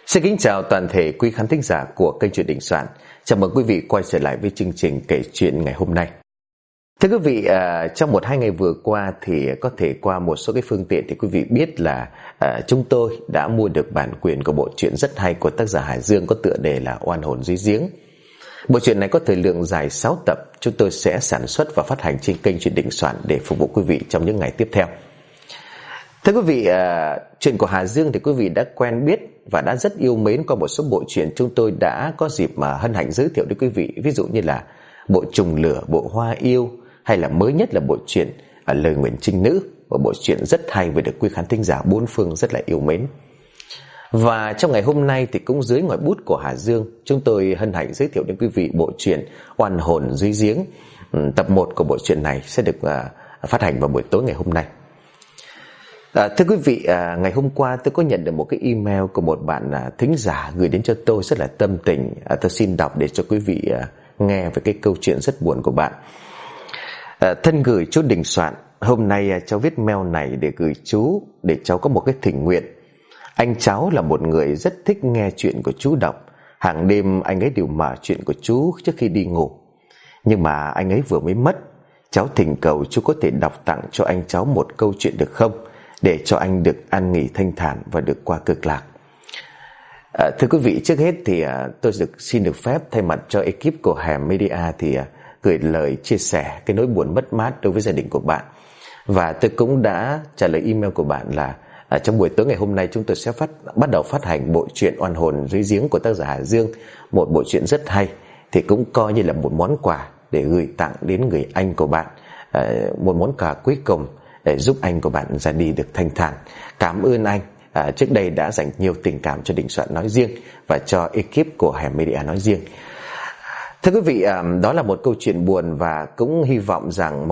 Xin kính chào toàn thể quý khán thính giả của kênh Chuyện Đình Soạn. Chào mừng quý vị quay trở lại với chương trình kể chuyện ngày hôm nay. Thưa quý vị, trong 1-2 ngày vừa qua thì có thể qua một số cái phương tiện thì quý vị biết là chúng tôi đã mua được bản quyền của bộ truyện rất hay của tác giả Hải Dương có tựa đề là Oan hồn dưới giếng. Bộ truyện này có thời lượng dài 6 tập, chúng tôi sẽ sản xuất và phát hành trên kênh Chuyện Đình Soạn để phục vụ quý vị trong những ngày tiếp theo. Thưa quý vị, chuyện của Hà Dương thì quý vị đã quen biết và đã rất yêu mến qua một số bộ truyện chúng tôi đã có dịp mà hân hạnh giới thiệu đến quý vị. Ví dụ như là bộ Trùng Lửa, bộ Hoa Yêu, hay là mới nhất là bộ truyện Lời Nguyền Trinh Nữ, một bộ truyện rất hay và được quý khán thính giả bốn phương rất là yêu mến. Và trong ngày hôm nay thì cũng dưới ngòi bút của Hà Dương, chúng tôi hân hạnh giới thiệu đến quý vị bộ truyện Oan hồn dưới giếng. Tập 1 của bộ truyện này sẽ được phát hành vào buổi tối ngày hôm nay. Thưa quý vị, ngày hôm qua tôi có nhận được một cái email của một bạn thính giả gửi đến cho tôi rất là tâm tình. Tôi xin đọc để cho quý vị nghe về cái câu chuyện rất buồn của bạn. Thân gửi chú Đình Soạn, hôm nay cháu viết mail này để gửi chú, để cháu có một cái thỉnh nguyện. Anh cháu là một người rất thích nghe chuyện của chú đọc. Hàng đêm anh ấy đều mở chuyện của chú trước khi đi ngủ. Nhưng mà anh ấy vừa mới mất. Cháu thỉnh cầu chú có thể đọc tặng cho anh cháu một câu chuyện được không, để cho anh được an nghỉ thanh thản và được qua cực lạc. Thưa quý vị, trước hết thì tôi xin được phép thay mặt cho ekip của Hẻm Media thì gửi lời chia sẻ cái nỗi buồn mất mát đối với gia đình của bạn. Và tôi cũng đã trả lời email của bạn là trong buổi tối ngày hôm nay chúng tôi sẽ bắt đầu phát hành bộ truyện Oan hồn dưới giếng của tác giả Hải Dương, một bộ truyện rất hay, thì cũng coi như là một món quà để gửi tặng đến người anh của bạn, một món quà cuối cùng để giúp anh của bạn ra đi được thanh thản. Cảm ơn anh trước đây đã dành nhiều tình cảm cho Đình Soạn nói riêng và cho ekip của Hẻm Media nói riêng. Thưa quý vị, đó là một câu chuyện buồn và cũng hy vọng rằng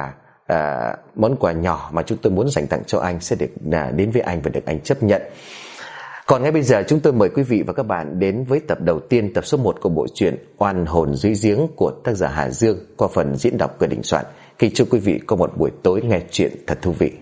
món quà nhỏ mà chúng tôi muốn dành tặng cho anh sẽ được đến với anh và được anh chấp nhận. Còn ngay bây giờ chúng tôi mời quý vị và các bạn đến với tập đầu tiên, tập số 1 của bộ truyện Oan hồn dưới giếng của tác giả Hà Dương qua phần diễn đọc của Đình Soạn. Kính chúc quý vị có một buổi tối nghe chuyện thật thú vị.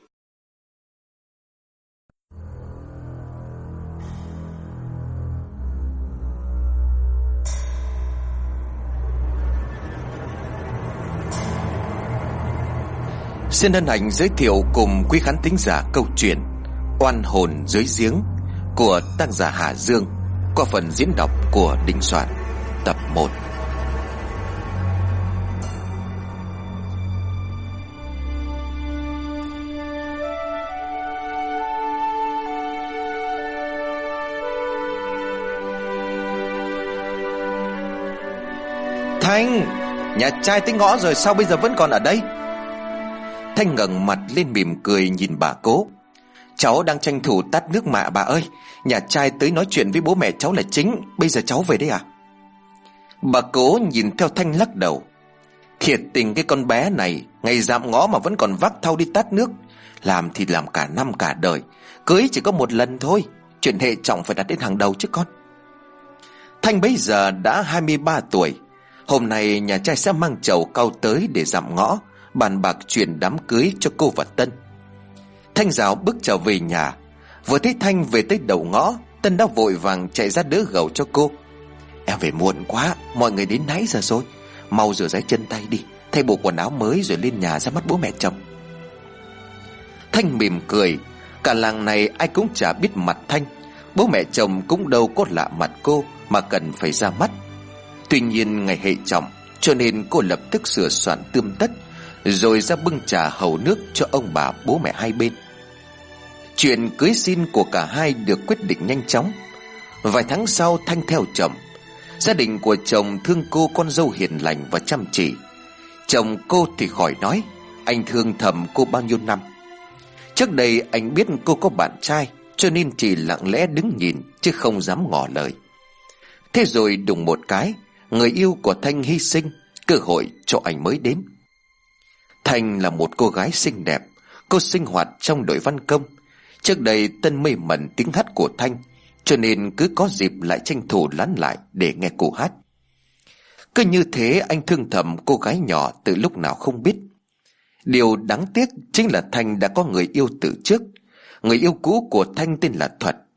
Xin hân hạnh giới thiệu cùng quý khán thính giả câu chuyện Oan hồn dưới giếng của tác giả Hà Dương qua phần diễn đọc của Đình Soạn, tập 1. Thanh, nhà trai tới ngõ rồi sao bây giờ vẫn còn ở đây? Thanh ngẩng mặt lên mỉm cười nhìn bà Cố. Cháu đang tranh thủ tát nước mà bà ơi. Nhà trai tới nói chuyện với bố mẹ cháu là chính. Bây giờ cháu về đây à? Bà Cố nhìn theo Thanh lắc đầu. Thiệt tình cái con bé này, ngày dạm ngõ mà vẫn còn vác thau đi tát nước. Làm thì làm cả năm cả đời, cưới chỉ có một lần thôi. Chuyện hệ trọng phải đặt lên hàng đầu chứ con. Thanh bấy giờ đã 23 tuổi. Hôm nay nhà trai sẽ mang chầu cau tới để dạm ngõ, bàn bạc chuyện đám cưới cho cô và Tân. Thanh rào bước trở về nhà. Vừa thấy Thanh về tới đầu ngõ, Tân đã vội vàng chạy ra đỡ gầu cho cô. Em về muộn quá, mọi người đến nãy giờ rồi. Mau rửa ráy chân tay đi, thay bộ quần áo mới rồi lên nhà ra mắt bố mẹ chồng. Thanh mỉm cười. Cả làng này ai cũng chả biết mặt Thanh. Bố mẹ chồng cũng đâu có lạ mặt cô mà cần phải ra mắt. Tuy nhiên ngày hệ trọng, cho nên cô lập tức sửa soạn tươm tất, rồi ra bưng trà hầu nước cho ông bà bố mẹ hai bên. Chuyện cưới xin của cả hai được quyết định nhanh chóng. Vài tháng sau Thanh theo chồng. Gia đình của chồng thương cô con dâu hiền lành và chăm chỉ. Chồng cô thì khỏi nói, anh thương thầm cô bao nhiêu năm. Trước đây anh biết cô có bạn trai, cho nên chỉ lặng lẽ đứng nhìn chứ không dám ngỏ lời. Thế rồi đùng một cái, người yêu của Thanh hy sinh, cơ hội cho anh mới đến. Thanh là một cô gái xinh đẹp. Cô sinh hoạt trong đội văn công. Trước đây Tân mê mẩn tiếng hát của Thanh, cho nên cứ có dịp lại tranh thủ lán lại để nghe cô hát. Cứ như thế anh thương thầm cô gái nhỏ từ lúc nào không biết. Điều đáng tiếc chính là Thanh đã có người yêu từ trước. Người yêu cũ của Thanh tên là Thuật.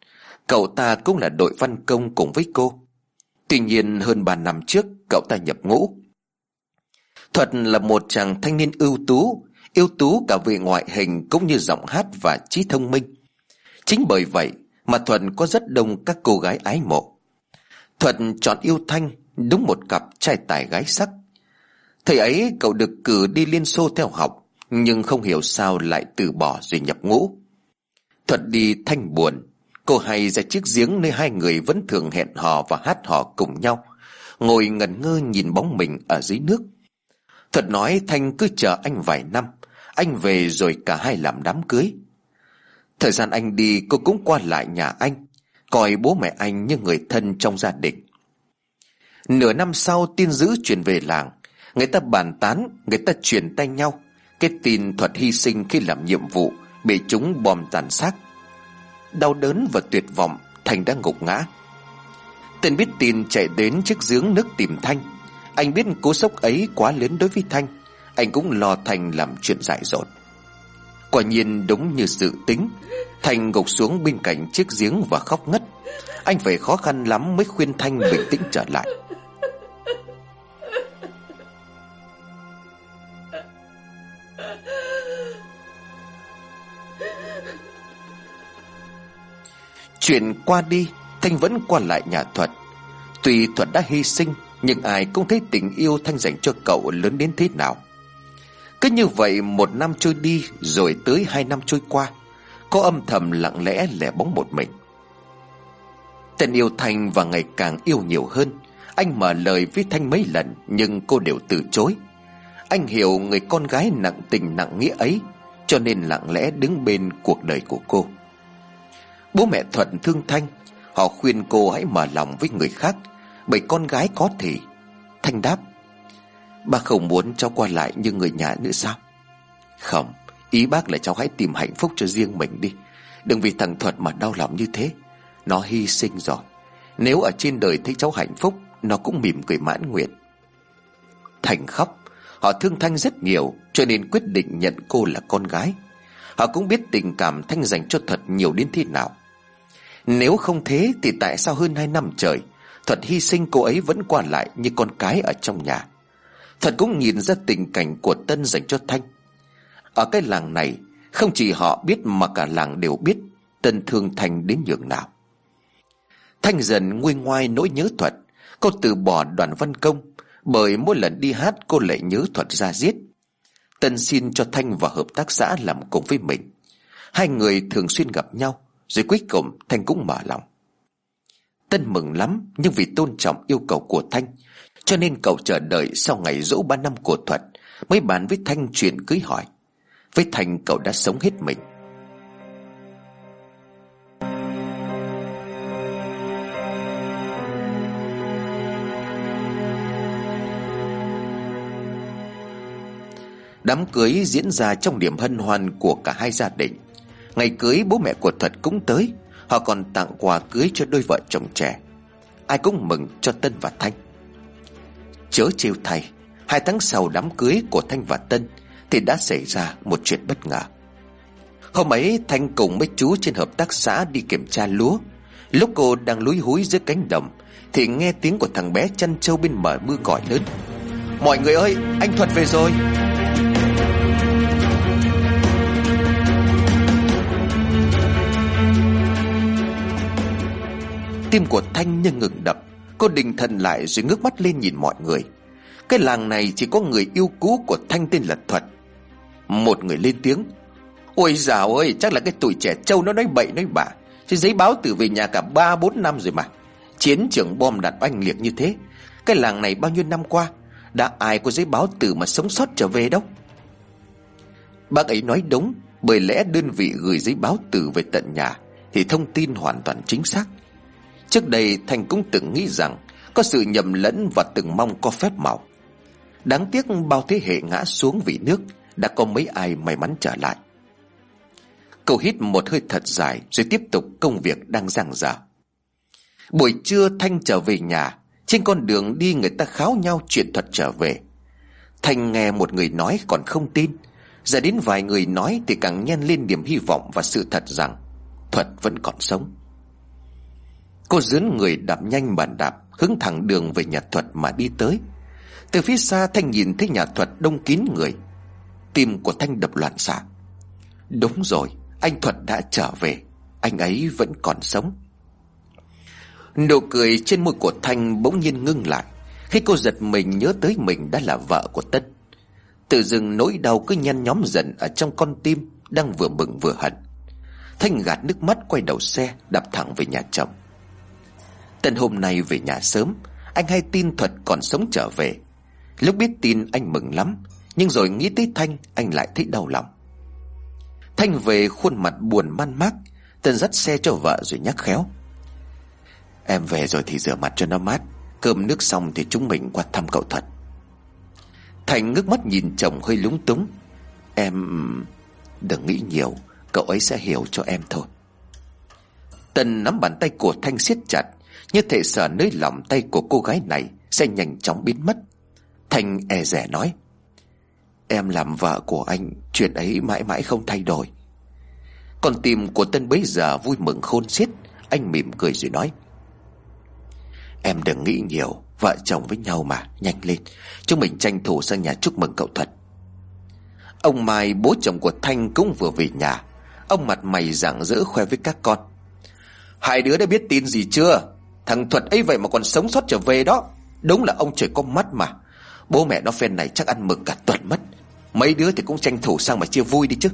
Cậu ta cũng là đội văn công cùng với cô. Tuy nhiên hơn 3 năm trước cậu ta nhập ngũ. Thuật là một chàng thanh niên ưu tú cả về ngoại hình cũng như giọng hát và trí thông minh. Chính bởi vậy mà Thuật có rất đông các cô gái ái mộ. Thuật chọn yêu Thanh, đúng một cặp trai tài gái sắc. Thời ấy cậu được cử đi Liên Xô theo học, nhưng không hiểu sao lại từ bỏ rồi nhập ngũ. Thuật đi Thanh buồn. Cô hay ra chiếc giếng nơi hai người vẫn thường hẹn hò và hát hò cùng nhau, ngồi ngẩn ngơ nhìn bóng mình ở dưới nước. Thuật nói Thanh cứ chờ anh vài năm, anh về rồi cả hai làm đám cưới. Thời gian anh đi, cô cũng qua lại nhà anh, coi bố mẹ anh như người thân trong gia đình. Nửa năm sau tin dữ truyền về làng. Người ta bàn tán, người ta truyền tay nhau cái tin Thuật hy sinh khi làm nhiệm vụ, bị chúng bom tàn xác. Đau đớn và tuyệt vọng, Thành đã gục ngã. Tên biết tin chạy đến chiếc giếng nước tìm Thanh. Anh biết cú sốc ấy quá lớn đối với Thanh, anh cũng lo Thành làm chuyện dại dột. Quả nhiên đúng như dự tính, Thành gục xuống bên cạnh chiếc giếng và khóc ngất. Anh phải khó khăn lắm mới khuyên Thanh bình tĩnh trở lại. Chuyện qua đi, Thanh vẫn qua lại nhà Thuật. Tuy Thuật đã hy sinh, nhưng ai cũng thấy tình yêu Thanh dành cho cậu lớn đến thế nào. Cứ như vậy 1 năm trôi đi, rồi tới 2 năm trôi qua. Cô âm thầm lặng lẽ lẻ bóng một mình. Tên yêu Thanh và ngày càng yêu nhiều hơn. Anh mở lời với Thanh mấy lần, nhưng cô đều từ chối. Anh hiểu người con gái nặng tình nặng nghĩa ấy, cho nên lặng lẽ đứng bên cuộc đời của cô. Bố mẹ Thuật thương Thanh. Họ khuyên cô hãy mở lòng với người khác, bởi con gái có thì. Thanh đáp: "Ba không muốn cháu qua lại như người nhà nữa sao?" "Không, ý bác là cháu hãy tìm hạnh phúc cho riêng mình đi. Đừng vì thằng Thuật mà đau lòng như thế. Nó hy sinh rồi. Nếu ở trên đời thấy cháu hạnh phúc, nó cũng mỉm cười mãn nguyện." Thành khóc. Họ thương Thanh rất nhiều, cho nên quyết định nhận cô là con gái. Họ cũng biết tình cảm Thanh dành cho Thuật nhiều đến thế nào. Nếu không thế thì tại sao hơn 2 năm trời Thuật hy sinh cô ấy vẫn qua lại như con cái ở trong nhà. Thuật cũng nhìn ra tình cảnh của Tân dành cho Thanh. Ở cái làng này, không chỉ họ biết mà cả làng đều biết Tân thương Thanh đến nhường nào. Thanh dần nguôi ngoai nỗi nhớ Thuật. Cô từ bỏ đoàn văn công, bởi mỗi lần đi hát cô lại nhớ Thuật ra giết. Tân xin cho Thanh vào hợp tác xã làm cùng với mình. Hai người thường xuyên gặp nhau, rồi cuối cùng Thanh cũng mở lòng. Tân mừng lắm, nhưng vì tôn trọng yêu cầu của Thanh, cho nên cậu chờ đợi sau ngày giỗ 3 năm của Thuật mới bàn với Thanh chuyện cưới hỏi. Với Thanh cậu đã sống hết mình. Đám cưới diễn ra trong niềm hân hoan của cả hai gia đình. Ngày cưới bố mẹ của Thuật cũng tới. Họ còn tặng quà cưới cho đôi vợ chồng trẻ. Ai cũng mừng cho Tân và Thanh. Chớ trêu thay, 2 tháng sau đám cưới của Thanh và Tân thì đã xảy ra một chuyện bất ngờ. Hôm ấy Thanh cùng mấy chú trên hợp tác xã đi kiểm tra lúa. Lúc cô đang lúi húi dưới cánh đồng thì nghe tiếng của thằng bé chăn trâu bên bờ mưa gọi lớn: "Mọi người ơi, anh Thuật về rồi!" Tim của Thanh như ngừng đập. Cô định thần lại rồi ngước mắt lên nhìn mọi người. Cái làng này chỉ có người yêu cũ của Thanh tên là Thuật. Một người lên tiếng: "Ôi dào ơi, chắc là cái tụi trẻ trâu nó nói bậy nói bạ. Chứ giấy báo tử về nhà cả 3-4 năm rồi mà. Chiến trường bom đạn oanh liệt như thế, cái làng này bao nhiêu năm qua đã ai có giấy báo tử mà sống sót trở về đâu." Bác ấy nói đúng, bởi lẽ đơn vị gửi giấy báo tử về tận nhà thì thông tin hoàn toàn chính xác. Trước đây Thanh cũng từng nghĩ rằng có sự nhầm lẫn và từng mong có phép màu. Đáng tiếc bao thế hệ ngã xuống vì nước, đã có mấy ai may mắn trở lại. Cậu hít một hơi thật dài rồi tiếp tục công việc đang dang dở. Buổi trưa Thanh trở về nhà. Trên con đường đi người ta kháo nhau chuyện Thuật trở về. Thanh nghe một người nói còn không tin, giờ đến vài người nói thì càng nhen lên niềm hy vọng và sự thật rằng Thuật vẫn còn sống. Cô dướn người đạp nhanh bàn đạp, hướng thẳng đường về nhà Thuật mà đi tới. Từ phía xa Thanh nhìn thấy nhà Thuật đông kín người. Tim của Thanh đập loạn xạ. Đúng rồi, anh Thuật đã trở về. Anh ấy vẫn còn sống. Nụ cười trên môi của Thanh bỗng nhiên ngưng lại khi cô giật mình nhớ tới mình đã là vợ của Tân. Tự dưng nỗi đau cứ nhăn nhóm dần ở trong con tim đang vừa mừng vừa hận. Thanh gạt nước mắt quay đầu xe đạp thẳng về nhà chồng. Tân hôm nay về nhà sớm. Anh hay tin Thuật còn sống trở về. Lúc biết tin anh mừng lắm, nhưng rồi nghĩ tới Thanh anh lại thấy đau lòng. Thanh về khuôn mặt buồn man mác. Tân dắt xe cho vợ rồi nhắc khéo: Em về rồi thì rửa mặt cho nó mát. Cơm nước xong thì chúng mình qua thăm cậu Thuật. Thành ngước mắt nhìn chồng hơi lúng túng: Em đừng nghĩ nhiều, cậu ấy sẽ hiểu cho em thôi. Tân nắm bàn tay của Thanh siết chặt, như thể sợ nơi lòng tay của cô gái này sẽ nhanh chóng biến mất. Thanh e dè nói: Em làm vợ của anh, chuyện ấy mãi mãi không thay đổi. Con tim của Tân bấy giờ vui mừng khôn xiết. Anh mỉm cười rồi nói: Em đừng nghĩ nhiều, vợ chồng với nhau mà, nhanh lên, chúng mình tranh thủ sang nhà chúc mừng cậu Thuật. Ông Mai, bố chồng của Thanh cũng vừa về nhà. Ông mặt mày rạng rỡ khoe với các con: Hai đứa đã biết tin gì chưa? Thằng Thuật ấy vậy mà còn sống sót trở về đó. Đúng là ông trời có mắt mà. Bố mẹ nó phen này chắc ăn mừng cả tuần mất. Mấy đứa thì cũng tranh thủ sang mà chia vui đi chứ.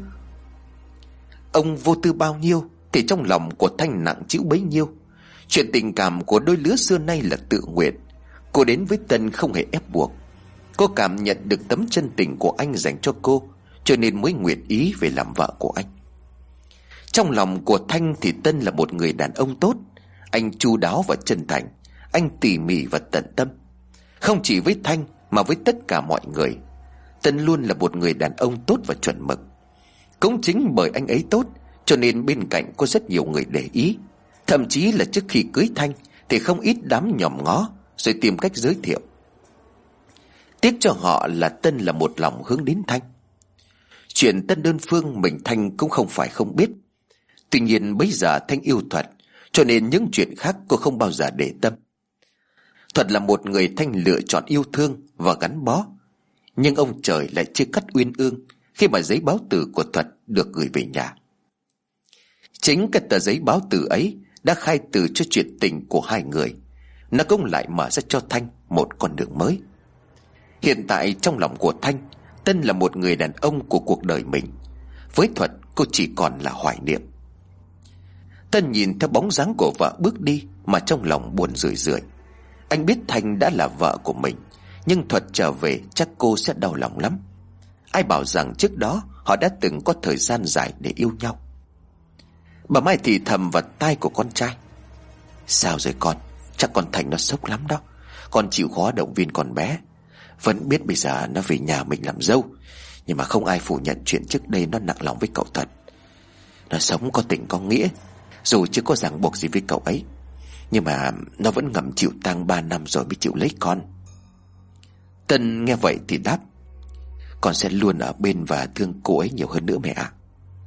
Ông vô tư bao nhiêu thì trong lòng của Thanh nặng chịu bấy nhiêu. Chuyện tình cảm của đôi lứa xưa nay là tự nguyện. Cô đến với Tân không hề ép buộc. Cô cảm nhận được tấm chân tình của anh dành cho cô, cho nên mới nguyện ý về làm vợ của anh. Trong lòng của Thanh thì Tân là một người đàn ông tốt. Anh chu đáo và chân thành. Anh tỉ mỉ và tận tâm. Không chỉ với Thanh mà với tất cả mọi người, Tân luôn là một người đàn ông tốt và chuẩn mực. Cũng chính bởi anh ấy tốt, cho nên bên cạnh có rất nhiều người để ý. Thậm chí là trước khi cưới Thanh thì không ít đám nhòm ngó rồi tìm cách giới thiệu. Tiếc cho họ là Tân là một lòng hướng đến Thanh. Chuyện Tân đơn phương mình Thanh cũng không phải không biết. Tuy nhiên bây giờ Thanh yêu Thuật, cho nên những chuyện khác cô không bao giờ để tâm. Thuật là một người Thanh lựa chọn yêu thương và gắn bó. Nhưng ông trời lại chia cắt uyên ương khi mà giấy báo tử của Thuật được gửi về nhà. Chính cái tờ giấy báo tử ấy đã khai tử cho chuyện tình của hai người. Nó cũng lại mở ra cho Thanh một con đường mới. Hiện tại trong lòng của Thanh, Tân là một người đàn ông của cuộc đời mình. Với Thuật cô chỉ còn là hoài niệm. Tân nhìn theo bóng dáng của vợ bước đi mà trong lòng buồn rười rượi. Anh biết Thanh đã là vợ của mình, nhưng Thuật trở về chắc cô sẽ đau lòng lắm. Ai bảo rằng trước đó họ đã từng có thời gian dài để yêu nhau. Bà Mai thì thầm vào tai của con trai: Sao rồi con? Chắc con Thành nó sốc lắm đó. Con chịu khó động viên con bé. Vẫn biết bây giờ nó về nhà mình làm dâu, nhưng mà không ai phủ nhận chuyện trước đây nó nặng lòng với cậu thật. Nó sống có tình có nghĩa, dù chưa có ràng buộc gì với cậu ấy, nhưng mà nó vẫn ngầm chịu tang 3 năm rồi mới chịu lấy con. Tân nghe vậy thì đáp: Con sẽ luôn ở bên và thương cô ấy nhiều hơn nữa mẹ ạ.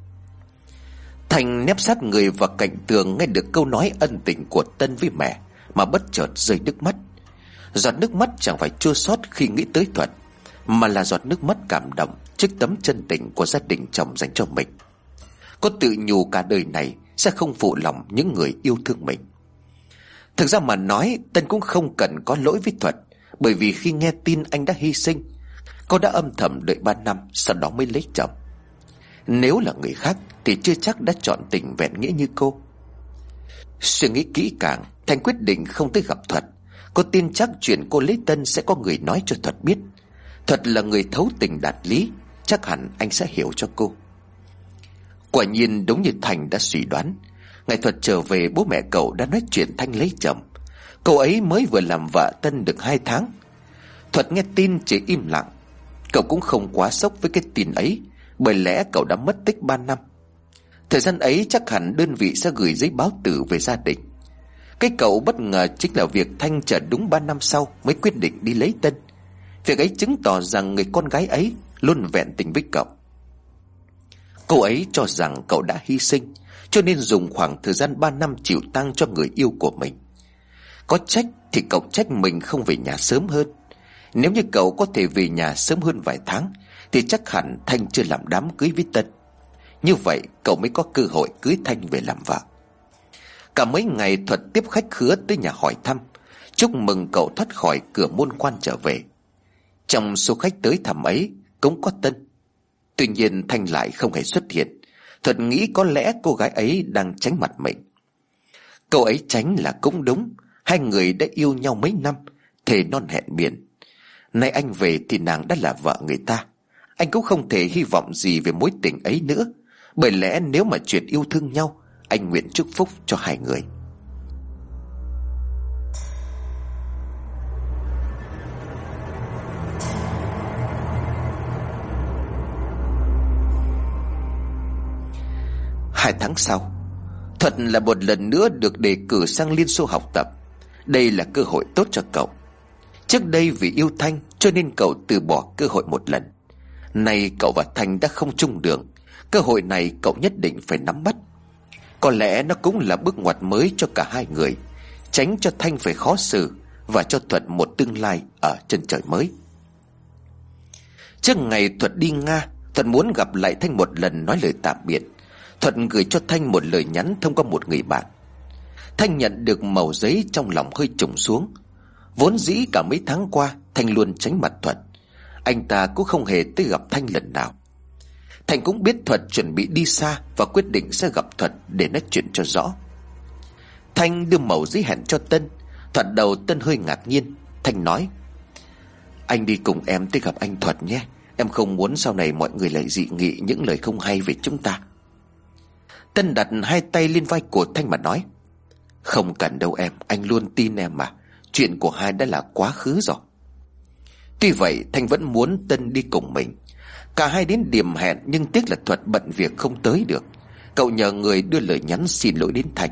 Thành nép sát người vào cạnh tường, nghe được câu nói ân tình của Tân với mẹ mà bất chợt rơi nước mắt. Giọt nước mắt chẳng phải chua xót khi nghĩ tới Thuật, mà là giọt nước mắt cảm động trước tấm chân tình của gia đình chồng dành cho mình. Cô tự nhủ cả đời này sẽ không phụ lòng những người yêu thương mình. Thực ra mà nói, Tân cũng không cần có lỗi với Thuật, bởi vì khi nghe tin anh đã hy sinh, cô đã âm thầm đợi 3 năm sau đó mới lấy chồng. Nếu là người khác thì chưa chắc đã chọn tình vẹn nghĩa như cô. Suy nghĩ kỹ càng, Thành quyết định không tới gặp Thuật. Cô tin chắc chuyện cô lấy Tân sẽ có người nói cho Thuật biết. Thuật là người thấu tình đạt lý, chắc hẳn anh sẽ hiểu cho cô. Quả nhiên đúng như Thành đã suy đoán, ngày Thuật trở về, bố mẹ cậu đã nói chuyện Thanh lấy chồng. Cậu ấy mới vừa làm vợ Tân được 2 tháng. Thuật nghe tin chỉ im lặng. Cậu cũng không quá sốc với cái tin ấy, bởi lẽ cậu đã mất tích 3 năm. Thời gian ấy chắc hẳn đơn vị sẽ gửi giấy báo tử về gia đình. Cái cậu bất ngờ chính là việc Thanh chờ đúng 3 năm sau mới quyết định đi lấy Tân. Việc ấy chứng tỏ rằng người con gái ấy luôn vẹn tình với cậu. Cô ấy cho rằng cậu đã hy sinh, cho nên dùng khoảng thời gian 3 năm chịu tang cho người yêu của mình. Có trách thì cậu trách mình không về nhà sớm hơn. Nếu như cậu có thể về nhà sớm hơn vài tháng thì chắc hẳn Thanh chưa làm đám cưới với Tân. Như vậy cậu mới có cơ hội cưới Thanh về làm vợ. Cả mấy ngày Thuật tiếp khách khứa tới nhà hỏi thăm, chúc mừng cậu thoát khỏi cửa môn quan trở về. Trong số khách tới thăm ấy cũng có Tân. Tuy nhiên Thanh lại không hề xuất hiện. Thuật nghĩ có lẽ cô gái ấy đang tránh mặt mình. Cậu ấy tránh là cũng đúng. Hai người đã yêu nhau mấy năm, thề non hẹn biển. Nay anh về thì nàng đã là vợ người ta. Anh cũng không thể hy vọng gì về mối tình ấy nữa. Bởi lẽ nếu mà chuyện yêu thương nhau, anh nguyện chúc phúc cho hai người. Hai tháng sau, Thuật là một lần nữa được đề cử sang Liên Xô học tập. Đây là cơ hội tốt cho cậu. Trước đây vì yêu Thanh cho nên cậu từ bỏ cơ hội một lần. Nay cậu và Thanh đã không chung đường. Cơ hội này cậu nhất định phải nắm bắt. Có lẽ nó cũng là bước ngoặt mới cho cả hai người, tránh cho Thanh phải khó xử và cho Thuật một tương lai ở chân trời mới. Trước ngày Thuật đi Nga, Thuật muốn gặp lại Thanh một lần nói lời tạm biệt. Thuật gửi cho Thanh một lời nhắn thông qua một người bạn. Thanh nhận được mẩu giấy trong lòng hơi trùng xuống. Vốn dĩ cả mấy tháng qua Thanh luôn tránh mặt Thuật. Anh ta cũng không hề tới gặp Thanh lần nào. Thanh cũng biết Thuật chuẩn bị đi xa và quyết định sẽ gặp Thuật để nói chuyện cho rõ. Thanh đưa mẩu giấy hẹn cho Tân. Thoạt đầu Tân hơi ngạc nhiên. Thanh nói: anh đi cùng em tới gặp anh Thuật nhé. Em không muốn sau này mọi người lại dị nghị những lời không hay về chúng ta. Tân đặt hai tay lên vai của Thanh mà nói: không cần đâu em, anh luôn tin em mà. Chuyện của hai đã là quá khứ rồi. Tuy vậy Thanh vẫn muốn Tân đi cùng mình. Cả hai đến điểm hẹn nhưng tiếc là Thuật bận việc không tới được. Cậu nhờ người đưa lời nhắn xin lỗi đến Thanh.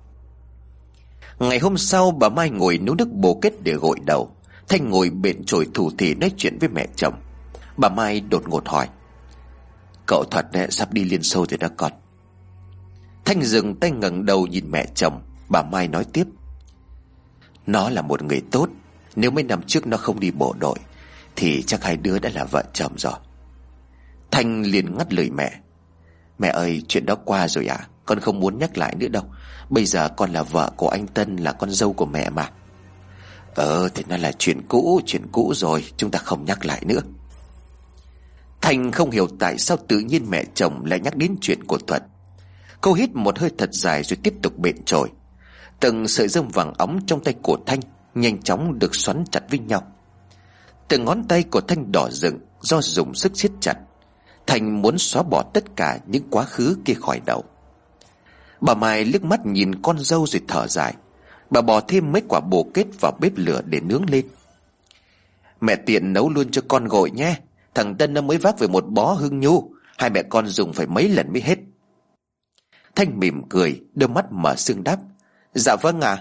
Ngày hôm sau bà Mai ngồi nấu nước bồ kết để gội đầu. Thanh ngồi bện chổi thủ thỉ nói chuyện với mẹ chồng. Bà Mai đột ngột hỏi: cậu Thuật sắp đi Liên Xô rồi đó con. Thanh dừng tay ngẩng đầu nhìn mẹ chồng. Bà Mai nói tiếp: nó là một người tốt. Nếu mấy năm trước nó không đi bộ đội thì chắc hai đứa đã là vợ chồng rồi. Thanh liền ngắt lời mẹ: mẹ ơi, chuyện đó qua rồi à? Con không muốn nhắc lại nữa đâu. Bây giờ con là vợ của anh Tân, là con dâu của mẹ mà. Thì nó là chuyện cũ rồi, chúng ta không nhắc lại nữa. Thanh không hiểu tại sao tự nhiên mẹ chồng lại nhắc đến chuyện của Thuật. Cô hít một hơi thật dài rồi tiếp tục bện chổi. Từng sợi rơm vàng óng trong tay của Thanh nhanh chóng được xoắn chặt với nhau. Từng ngón tay của Thanh đỏ rực do dùng sức siết chặt. Thanh muốn xóa bỏ tất cả những quá khứ kia khỏi đầu. Bà Mai liếc mắt nhìn con dâu rồi thở dài. Bà bỏ thêm mấy quả bồ kết vào bếp lửa để nướng lên. Mẹ tiện nấu luôn cho con gội nhé. Thằng Tân nó mới vác về một bó hương nhu. Hai mẹ con dùng phải mấy lần mới hết. Thanh mỉm cười, đôi mắt mở sương đáp: dạ vâng ạ.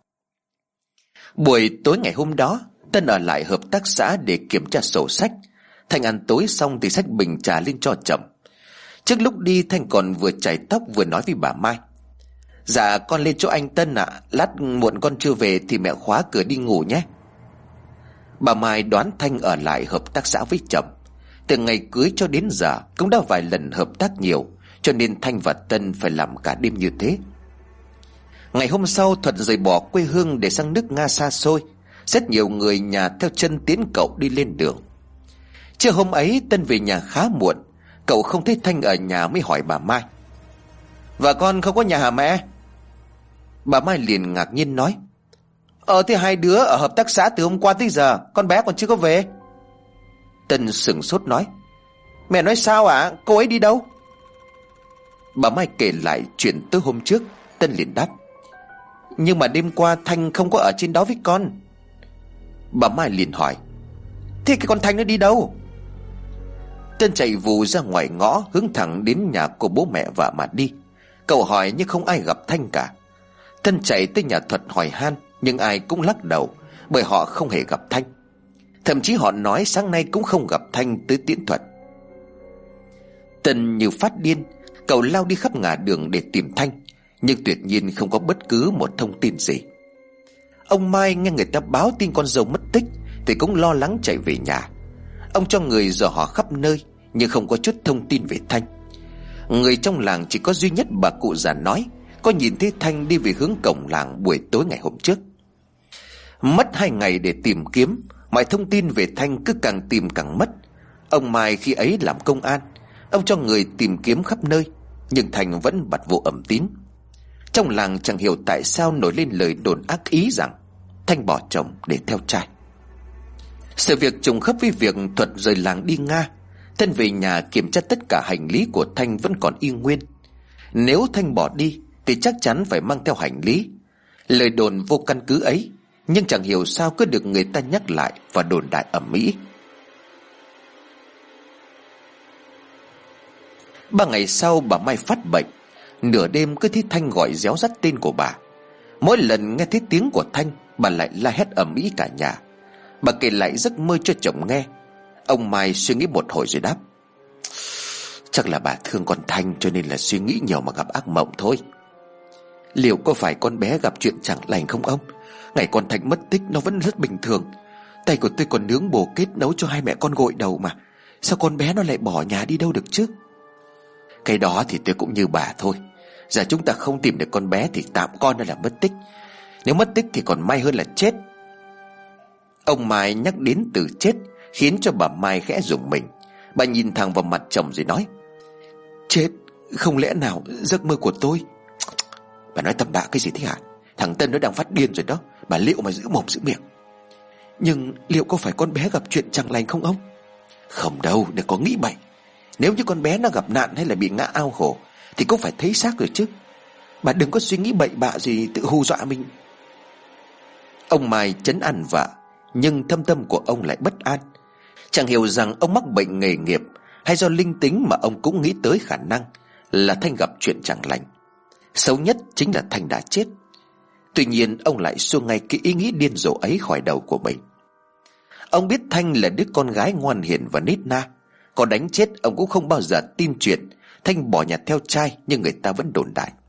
Buổi tối ngày hôm đó, Tân ở lại hợp tác xã để kiểm tra sổ sách. Thanh ăn tối xong thì xách bình trà lên cho chậm. Trước lúc đi Thanh còn vừa chải tóc vừa nói với bà Mai: dạ con lên chỗ anh Tân ạ. Lát muộn con chưa về thì mẹ khóa cửa đi ngủ nhé. Bà Mai đoán Thanh ở lại hợp tác xã với chồng. Từ ngày cưới cho đến giờ cũng đã vài lần hợp tác nhiều, cho nên Thanh và Tân phải làm cả đêm như thế. Ngày hôm sau Thuật rời bỏ quê hương để sang nước Nga xa xôi. Rất nhiều người nhà theo chân tiến cậu đi lên đường. Trưa hôm ấy Tân về nhà khá muộn. Cậu không thấy Thanh ở nhà mới hỏi bà Mai: vợ con không có nhà hả mẹ? Bà Mai liền ngạc nhiên nói: thế hai đứa ở hợp tác xã từ hôm qua tới giờ, con bé còn chưa có về. Tân sửng sốt nói: mẹ nói sao ạ? Cô ấy đi đâu? Bà Mai kể lại chuyện tới hôm trước. Tân liền đáp: nhưng mà đêm qua Thanh không có ở trên đó với con. Bà Mai liền hỏi: thế cái con Thanh nó đi đâu? Tân chạy vù ra ngoài ngõ, hướng thẳng đến nhà của bố mẹ vợ mà đi. Cậu hỏi nhưng không ai gặp Thanh cả. Tân chạy tới nhà Thuật hỏi han, nhưng ai cũng lắc đầu, bởi họ không hề gặp Thanh. Thậm chí họ nói sáng nay cũng không gặp Thanh tới tiễn Thuật. Tân như phát điên. Cậu lao đi khắp ngả đường để tìm Thanh, nhưng tuyệt nhiên không có bất cứ một thông tin gì. Ông Mai nghe người ta báo tin con dâu mất tích thì cũng lo lắng chạy về nhà. Ông cho người dò hỏi khắp nơi nhưng không có chút thông tin về Thanh. Người trong làng chỉ có duy nhất bà cụ già nói có nhìn thấy Thanh đi về hướng cổng làng buổi tối ngày hôm trước. Mất 2 ngày để tìm kiếm, mọi thông tin về Thanh cứ càng tìm càng mất. Ông Mai khi ấy làm công an, ông cho người tìm kiếm khắp nơi, nhưng Thanh vẫn bặt vô âm tín. Trong làng chẳng hiểu tại sao nổi lên lời đồn ác ý rằng Thanh bỏ chồng để theo trai. Sự việc trùng khớp với việc Thuật rời làng đi Nga. Thân về nhà kiểm tra tất cả hành lý của Thanh vẫn còn y nguyên. Nếu Thanh bỏ đi thì chắc chắn phải mang theo hành lý. Lời đồn vô căn cứ ấy, nhưng chẳng hiểu sao cứ được người ta nhắc lại và đồn đại ầm ĩ. 3 ngày sau bà Mai phát bệnh. Nửa đêm cứ thấy Thanh gọi réo rắt tên của bà. Mỗi lần nghe thấy tiếng của Thanh, bà lại la hét ầm ĩ cả nhà. Bà kể lại giấc mơ cho chồng nghe. Ông Mai suy nghĩ một hồi rồi đáp: chắc là bà thương con Thanh cho nên là suy nghĩ nhiều mà gặp ác mộng thôi. Liệu có phải con bé gặp chuyện chẳng lành không ông? Ngày con Thanh mất tích nó vẫn rất bình thường. Tay của tôi còn nướng bồ kết nấu cho hai mẹ con gội đầu mà. Sao con bé nó lại bỏ nhà đi đâu được chứ? Cái đó thì tôi cũng như bà thôi. Giờ chúng ta không tìm được con bé thì tạm coi nó là mất tích. Nếu mất tích thì còn may hơn là chết. Ông Mai nhắc đến từ chết khiến cho bà Mai khẽ rùng mình. Bà nhìn thẳng vào mặt chồng rồi nói: chết? Không lẽ nào giấc mơ của tôi? Bà nói tầm bạ cái gì thế hả? Thằng Tân nó đang phát điên rồi đó. Bà liệu mà giữ mồm giữ miệng. Nhưng liệu có phải con bé gặp chuyện chẳng lành không ông? Không đâu, đừng có nghĩ bậy. Nếu như con bé nó gặp nạn hay là bị ngã ao hồ thì cũng phải thấy xác rồi chứ. Bà đừng có suy nghĩ bậy bạ gì tự hù dọa mình. Ông Mai trấn an vợ, nhưng thâm tâm của ông lại bất an. Chẳng hiểu rằng ông mắc bệnh nghề nghiệp hay do linh tính mà ông cũng nghĩ tới khả năng là Thanh gặp chuyện chẳng lành. Xấu nhất chính là Thanh đã chết. Tuy nhiên ông lại xua ngay cái ý nghĩ điên rồ ấy khỏi đầu của mình. Ông biết Thanh là đứa con gái ngoan hiền và nết na. Có đánh chết ông cũng không bao giờ tin chuyện Thanh bỏ nhà theo trai như người ta vẫn đồn đại.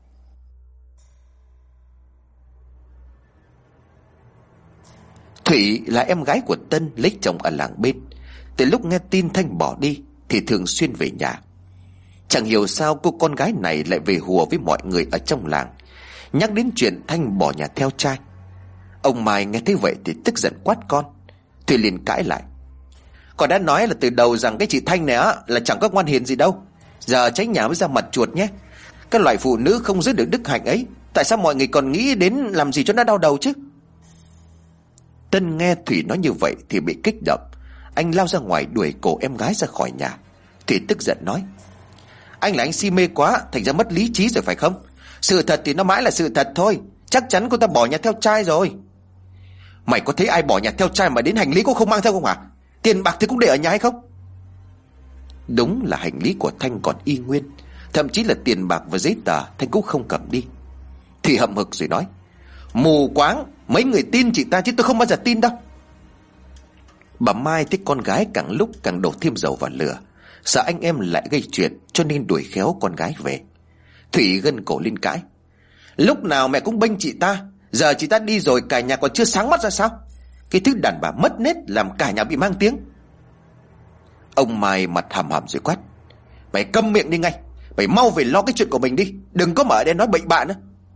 Thủy là em gái của Tân lấy chồng ở làng bên. Từ lúc nghe tin Thanh bỏ đi thì thường xuyên về nhà. Chẳng hiểu sao cô con gái này lại về hùa với mọi người ở trong làng, nhắc đến chuyện Thanh bỏ nhà theo trai. Ông Mai nghe thấy vậy thì tức giận quát con. Thủy liền cãi lại: con đã nói là từ đầu rằng cái chị Thanh này á là chẳng có ngoan hiền gì đâu. Giờ tránh nhà mới ra mặt chuột nhé. Cái loại phụ nữ không giữ được đức hạnh ấy, tại sao mọi người còn nghĩ đến làm gì cho nó đau đầu chứ? Tân nghe Thủy nói như vậy thì bị kích động. Anh lao ra ngoài đuổi cổ em gái ra khỏi nhà. Thủy tức giận nói: anh là anh si mê quá thành ra mất lý trí rồi phải không? Sự thật thì nó mãi là sự thật thôi. Chắc chắn cô ta bỏ nhà theo trai rồi. Mày có thấy ai bỏ nhà theo trai mà đến hành lý cũng không mang theo không hả? Tiền bạc thì cũng để ở nhà hay không? Đúng là hành lý của Thanh còn y nguyên, thậm chí là tiền bạc và giấy tờ Thanh cũng không cầm đi. Thì hậm hực rồi nói: mù quáng, mấy người tin chị ta chứ tôi không bao giờ tin đâu. Bà Mai thấy con gái càng lúc càng đổ thêm dầu vào lửa, sợ anh em lại gây chuyện cho nên đuổi khéo con gái về. Thủy gân cổ lên cãi: lúc nào mẹ cũng bênh chị ta, giờ chị ta đi rồi cả nhà còn chưa sáng mắt ra sao? Cái thứ đàn bà mất nết làm cả nhà bị mang tiếng. Ông Mai mặt hầm hầm rồi quát: mày câm miệng đi ngay. Mày mau về lo cái chuyện của mình đi, đừng có mở ở đây nói bậy bạ nữa.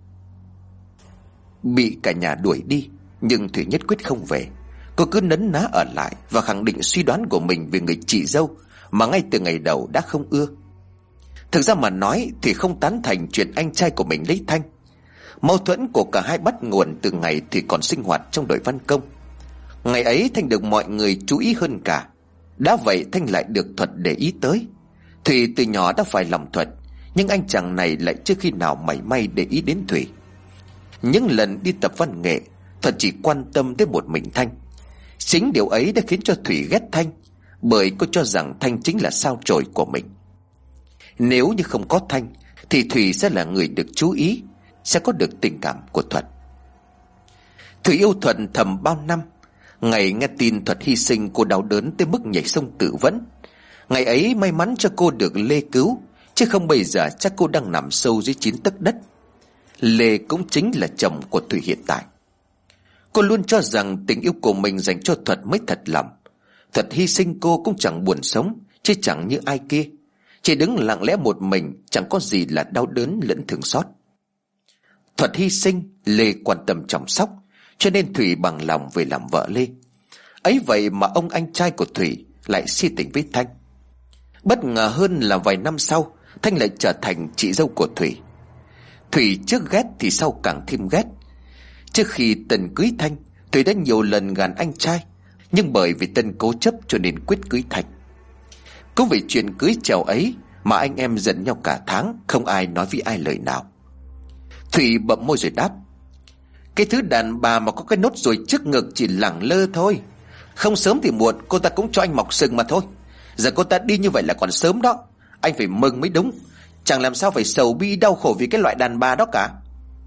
Bị cả nhà đuổi đi, nhưng Thủy nhất quyết không về. Cô cứ nấn ná ở lại và khẳng định suy đoán của mình về người chị dâu mà ngay từ ngày đầu đã không ưa. Thực ra mà nói thì không tán thành chuyện anh trai của mình lấy Thanh. Mâu thuẫn của cả hai bắt nguồn từ ngày thì còn sinh hoạt trong đội văn công. Ngày ấy Thanh được mọi người chú ý hơn cả. Đã vậy Thanh lại được Thuật để ý tới. Thủy từ nhỏ đã phải lòng Thuật, nhưng anh chàng này lại chưa khi nào mảy may để ý đến Thủy. Những lần đi tập văn nghệ, Thuật chỉ quan tâm tới một mình Thanh. Chính điều ấy đã khiến cho Thủy ghét Thanh, bởi cô cho rằng Thanh chính là sao chổi của mình. Nếu như không có Thanh thì Thủy sẽ là người được chú ý, sẽ có được tình cảm của Thuật. Thủy yêu Thuật thầm bao năm. Ngày nghe tin Thuật hy sinh, cô đau đớn tới mức nhảy sông tự vẫn. Ngày ấy may mắn cho cô được Lê cứu, chứ không bây giờ chắc cô đang nằm sâu dưới 9 tấc đất. Lê cũng chính là chồng của Thủy hiện tại. Cô luôn cho rằng tình yêu của mình dành cho Thuật mới thật lòng. Thuật hy sinh cô cũng chẳng buồn sống, chứ chẳng như ai kia. Chỉ đứng lặng lẽ một mình, chẳng có gì là đau đớn lẫn thương xót. Thuật hy sinh, Lê quan tâm chăm sóc, cho nên Thủy bằng lòng về làm vợ Lê. Ấy vậy mà ông anh trai của Thủy lại si tình với Thanh. Bất ngờ hơn là vài năm sau, Thanh lại trở thành chị dâu của Thủy. Thủy trước ghét thì sau càng thêm ghét. Trước khi Tân cưới Thanh, Thủy đã nhiều lần gàn anh trai, nhưng bởi vì Tân cố chấp cho nên quyết cưới Thanh. Cũng vì chuyện cưới chầu ấy mà anh em giận nhau cả tháng, không ai nói với ai lời nào. Thủy bậm môi rồi đáp: cái thứ đàn bà mà có cái nốt ruồi trước ngực chỉ lẳng lơ thôi. Không sớm thì muộn cô ta cũng cho anh mọc sừng mà thôi. Giờ cô ta đi như vậy là còn sớm đó. Anh phải mừng mới đúng. Chẳng làm sao phải sầu bi đau khổ vì cái loại đàn bà đó cả.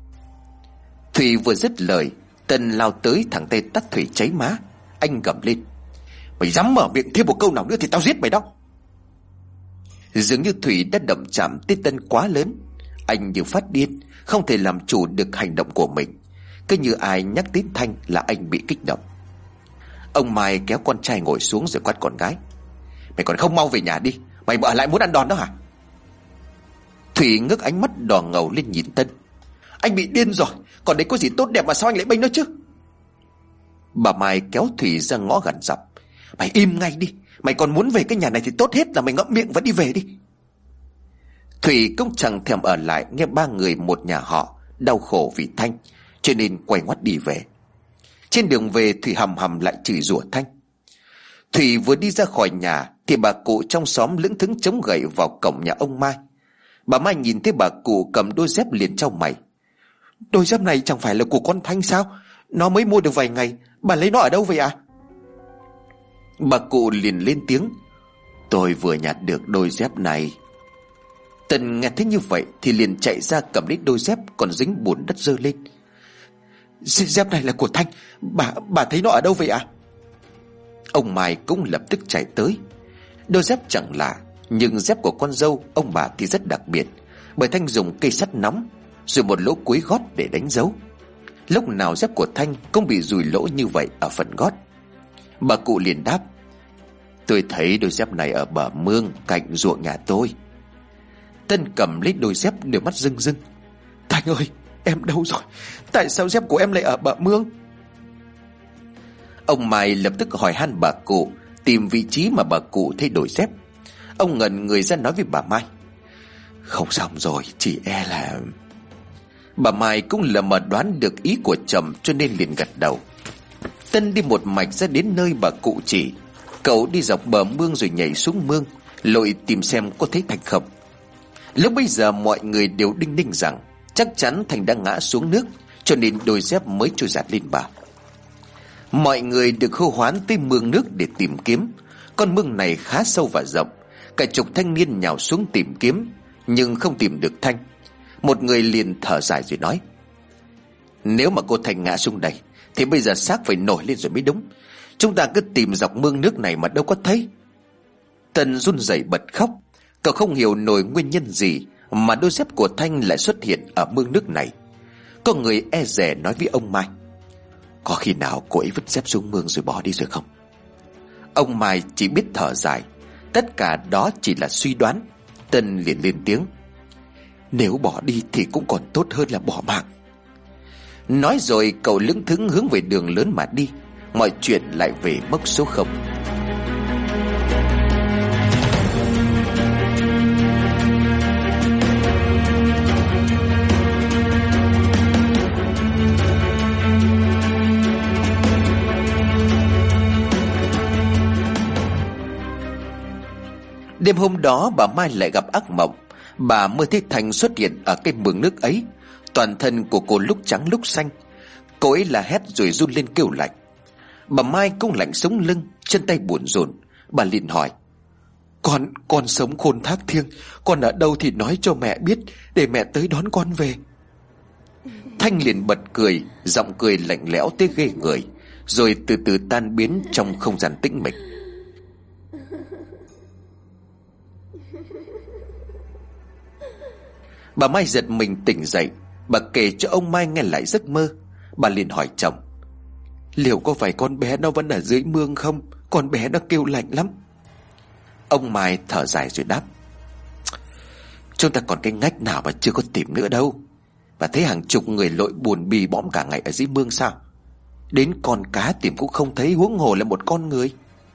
Thủy vừa dứt lời, Tân lao tới thẳng tay tát Thủy cháy má. Anh gầm lên: mày dám mở miệng thêm một câu nào nữa thì tao giết mày đó. Dường như Thủy đã động chạm tới Tân quá lớn. Anh như phát điên, không thể làm chủ được hành động của mình. Cứ như ai nhắc đến Thanh là anh bị kích động. Ông Mai kéo con trai ngồi xuống rồi quát con gái: mày còn không mau về nhà đi, mày ở lại muốn ăn đòn đó hả? Thủy ngước ánh mắt đỏ ngầu lên nhìn Tân: anh bị điên rồi, còn đấy có gì tốt đẹp mà sao anh lại bênh nó chứ? Bà Mai kéo Thủy ra ngõ gần dọc: mày im ngay đi, mày còn muốn về cái nhà này thì tốt hết là mày ngậm miệng và đi về đi. Thủy cũng chẳng thèm ở lại nghe ba người một nhà họ đau khổ vì Thanh, cho nên quay ngoắt đi về. Trên đường về, Thủy hầm hầm lại chửi rủa Thanh. Thủy vừa đi ra khỏi nhà thì bà cụ trong xóm lững thững chống gậy vào cổng nhà ông Mai. Bà Mai nhìn thấy bà cụ cầm đôi dép liền chau mày: đôi dép này chẳng phải là của con Thanh sao? Nó mới mua được vài ngày, bà lấy nó ở đâu vậy à? Bà cụ liền lên tiếng: tôi vừa nhặt được đôi dép này. Tần nghe thấy như vậy thì liền chạy ra cầm lấy đôi dép còn dính bùn đất dơ lên: dép này là của Thanh, bà thấy nó ở đâu vậy ạ? Ông Mai cũng lập tức chạy tới. Đôi dép chẳng lạ, nhưng dép của con dâu ông bà thì rất đặc biệt, bởi Thanh dùng cây sắt nóng rồi một lỗ cuối gót để đánh dấu. Lúc nào dép của Thanh cũng bị dùi lỗ như vậy ở phần gót. Bà cụ liền đáp: tôi thấy đôi dép này ở bờ mương cạnh ruộng nhà tôi. Tân cầm lấy đôi dép, đôi mắt rưng rưng: Thanh ơi, em đâu rồi? Tại sao dép của em lại ở bờ mương? Ông Mai lập tức hỏi han bà cụ, tìm vị trí mà bà cụ thấy đôi dép. Ông ngẩn người ra nói với bà Mai: không xong rồi, chỉ e là... Bà Mai cũng lờ mờ đoán được ý của chồng cho nên liền gật đầu. Tân đi một mạch ra đến nơi bà cụ chỉ. Cậu đi dọc bờ mương rồi nhảy xuống mương, lội tìm xem có thấy Thanh không. Lúc bây giờ mọi người đều đinh ninh rằng chắc chắn Thanh đã ngã xuống nước, cho nên đôi dép mới trôi giạt lên bờ. Mọi người được hô hoán tới mương nước để tìm kiếm. Con mương này khá sâu và rộng, cả chục thanh niên nhào xuống tìm kiếm, nhưng không tìm được Thanh. Một người liền thở dài rồi nói: nếu mà cô Thanh ngã xuống đây thì bây giờ xác phải nổi lên rồi mới đúng. Chúng ta cứ tìm dọc mương nước này mà đâu có thấy. Tân run rẩy bật khóc. Cậu không hiểu nổi nguyên nhân gì mà đôi dép của Thanh lại xuất hiện ở mương nước này. Có người e dè nói với ông Mai: có khi nào cô ấy vứt dép xuống mương rồi bỏ đi rồi không? Ông Mai chỉ biết thở dài. Tất cả đó chỉ là suy đoán. Tân liền lên tiếng: nếu bỏ đi thì cũng còn tốt hơn là bỏ mạng. Nói rồi cậu lững thững hướng về đường lớn mà đi. Mọi chuyện lại về mốc số 0. Đêm hôm đó bà Mai lại gặp ác mộng. Bà mơ thấy Thành xuất hiện ở cái mương nước ấy. Toàn thân của cô lúc trắng lúc xanh. Cô ấy la hét rồi run lên kêu lạnh. Bà Mai cũng lạnh sống lưng, chân tay buồn rộn. Bà liền hỏi: Con sống khôn thác thiêng, con ở đâu thì nói cho mẹ biết, để mẹ tới đón con về. Thanh liền bật cười, giọng cười lạnh lẽo tới ghê người, rồi từ từ tan biến trong không gian tĩnh mịch. Bà Mai giật mình tỉnh dậy. Bà kể cho ông Mai nghe lại giấc mơ. Bà liền hỏi chồng: liệu có phải con bé nó vẫn ở dưới mương không? Con bé nó kêu lạnh lắm. Ông Mai thở dài rồi đáp: chúng ta còn cái ngách nào mà chưa có tìm nữa đâu. Và thấy hàng chục người lội buồn bì bõm cả ngày ở dưới mương sao? Đến con cá tìm cũng không thấy, huống hồ là một con người.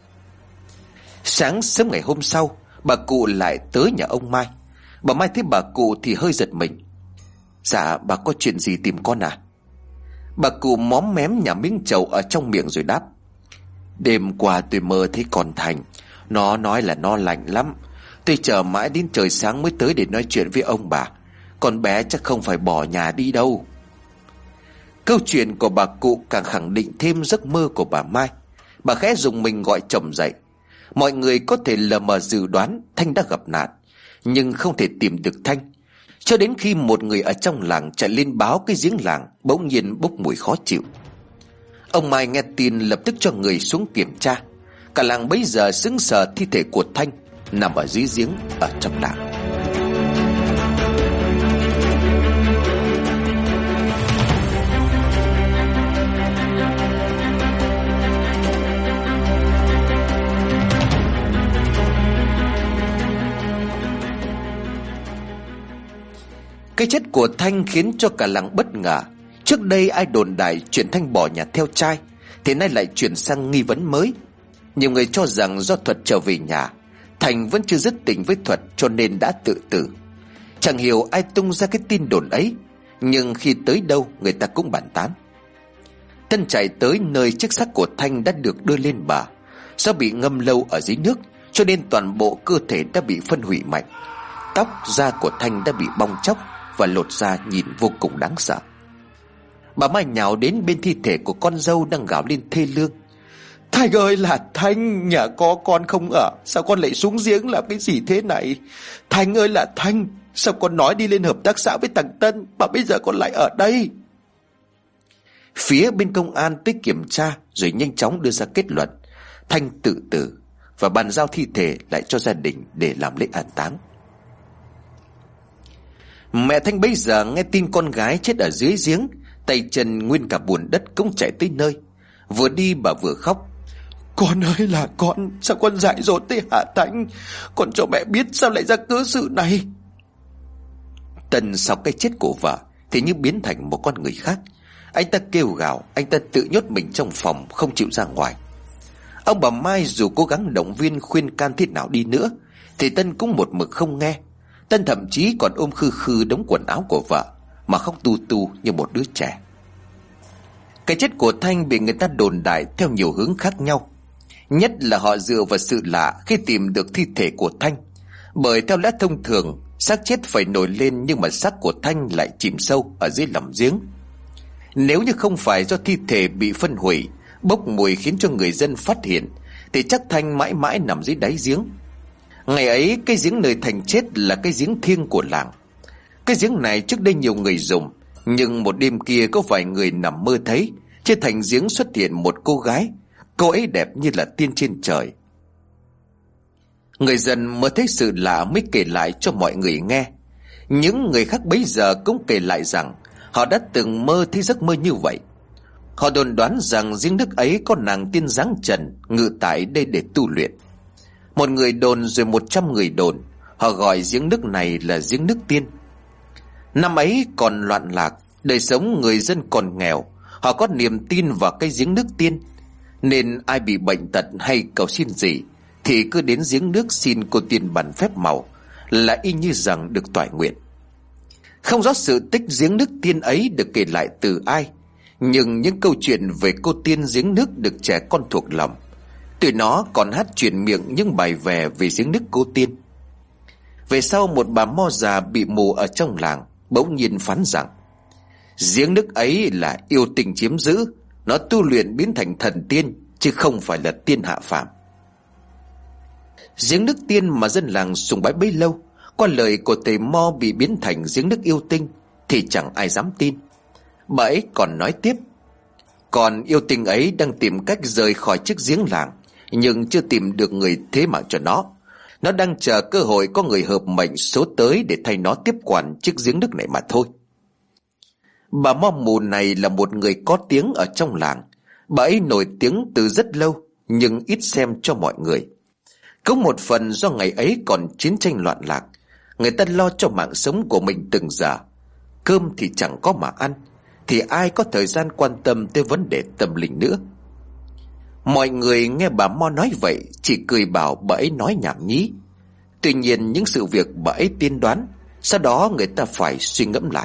Sáng sớm ngày hôm sau, bà cụ lại tới nhà ông Mai. Bà Mai thấy bà cụ thì hơi giật mình. Dạ, bà có chuyện gì tìm con à? Bà cụ móm mém nhả miếng trầu ở trong miệng rồi đáp: đêm qua tôi mơ thấy con Thành. Nó nói là nó lạnh lắm. Tôi chờ mãi đến trời sáng mới tới để nói chuyện với ông bà. Con bé chắc không phải bỏ nhà đi đâu. Câu chuyện của bà cụ càng khẳng định thêm giấc mơ của bà Mai. Bà khẽ dùng mình gọi chồng dậy. Mọi người có thể lờ mờ dự đoán Thanh đã gặp nạn, nhưng không thể tìm được Thanh, cho đến khi một người ở trong làng chạy lên báo cái giếng làng bỗng nhiên bốc mùi khó chịu. Ông Mai nghe tin lập tức cho người xuống kiểm tra. Cả làng bấy giờ sững sờ thi thể của Thanh nằm ở dưới giếng ở trong làng. Cái chết của Thanh khiến cho cả làng bất ngờ. Trước đây ai đồn đại chuyện Thanh bỏ nhà theo trai, thì nay lại chuyển sang nghi vấn mới. Nhiều người cho rằng do Thuật trở về nhà, Thành vẫn chưa dứt tình với Thuật cho nên đã tự tử. Chẳng hiểu ai tung ra cái tin đồn ấy, nhưng khi tới đâu người ta cũng bàn tán. Tân chạy tới nơi chiếc xác của Thanh đã được đưa lên bờ. Do bị ngâm lâu ở dưới nước cho nên toàn bộ cơ thể đã bị phân hủy mạnh. Tóc da của Thanh đã bị bong tróc và lột da, nhìn vô cùng đáng sợ. Bà Mai nhào đến bên thi thể của con dâu đang gào lên thê lương: Thanh ơi là Thanh, nhà có con không ở, sao con lại xuống giếng làm cái gì thế này? Thanh ơi là Thanh, sao con nói đi lên hợp tác xã với thằng Tân mà bây giờ con lại ở đây? Phía bên công an tới kiểm tra rồi nhanh chóng đưa ra kết luận Thanh tự tử và bàn giao thi thể lại cho gia đình để làm lễ an táng. Mẹ Thanh bây giờ nghe tin con gái chết ở dưới giếng, tay chân nguyên cả bùn đất cũng chạy tới nơi. Vừa đi bà vừa khóc: Con ơi là con, sao con dại dột thế hả Thanh? Con cho mẹ biết sao lại ra cớ sự này. Tân sau cái chết của vợ thì như biến thành một con người khác. Anh ta kêu gào, anh ta tự nhốt mình trong phòng, không chịu ra ngoài. Ông bà Mai dù cố gắng động viên khuyên can thế nào đi nữa thì Tân cũng một mực không nghe. Tân thậm chí còn ôm khư khư đống quần áo của vợ mà khóc tu tu như một đứa trẻ. Cái chết của Thanh bị người ta đồn đại theo nhiều hướng khác nhau. Nhất là họ dựa vào sự lạ khi tìm được thi thể của Thanh. Bởi theo lẽ thông thường, xác chết phải nổi lên, nhưng mà xác của Thanh lại chìm sâu ở dưới lòng giếng. Nếu như không phải do thi thể bị phân hủy, bốc mùi khiến cho người dân phát hiện, thì chắc Thanh mãi mãi nằm dưới đáy giếng. Ngày ấy cái giếng nơi Thành chết là cái giếng thiêng của làng. Cái giếng này trước đây nhiều người dùng, nhưng một đêm kia có vài người nằm mơ thấy trên thành giếng xuất hiện một cô gái. Cô ấy đẹp như là tiên trên trời. Người dân mới thấy sự lạ mới kể lại cho mọi người nghe. Những người khác bấy giờ cũng kể lại rằng họ đã từng mơ thấy giấc mơ như vậy. Họ đồn đoán rằng giếng nước ấy có nàng tiên dáng trần ngự tại đây để tu luyện. Một người đồn rồi 100 người đồn. Họ gọi giếng nước này là giếng nước tiên. Năm ấy còn loạn lạc, đời sống người dân còn nghèo. Họ có niềm tin vào cái giếng nước tiên, nên ai bị bệnh tật hay cầu xin gì thì cứ đến giếng nước xin cô tiên bàn phép màu, là y như rằng được toại nguyện. Không rõ sự tích giếng nước tiên ấy được kể lại từ ai, nhưng những câu chuyện về cô tiên giếng nước được trẻ con thuộc lòng. Tụi nó còn hát truyền miệng những bài về giếng nước cô tiên. Về sau một bà mo già bị mù ở trong làng bỗng nhiên phán rằng giếng nước ấy là yêu tình chiếm giữ, nó tu luyện biến thành thần tiên chứ không phải là tiên hạ phàm. Giếng nước tiên mà dân làng sùng bái bấy lâu, qua lời của thầy mo bị biến thành giếng nước yêu tinh thì chẳng ai dám tin. Bà ấy còn nói tiếp: Còn yêu tinh ấy đang tìm cách rời khỏi chiếc giếng làng, nhưng chưa tìm được người thế mạng cho nó. Nó đang chờ cơ hội có người hợp mệnh số tới để thay nó tiếp quản chiếc giếng nước này mà thôi. Bà Mo Mù này là một người có tiếng ở trong làng. Bà ấy nổi tiếng từ rất lâu, nhưng ít xem cho mọi người. Có một phần do ngày ấy còn chiến tranh loạn lạc, người ta lo cho mạng sống của mình từng giờ. Cơm thì chẳng có mà ăn, thì ai có thời gian quan tâm tới vấn đề tâm linh nữa. Mọi người nghe bà Mo nói vậy chỉ cười bảo bà ấy nói nhảm nhí. Tuy nhiên những sự việc bà ấy tiên đoán, sau đó người ta phải suy ngẫm lại.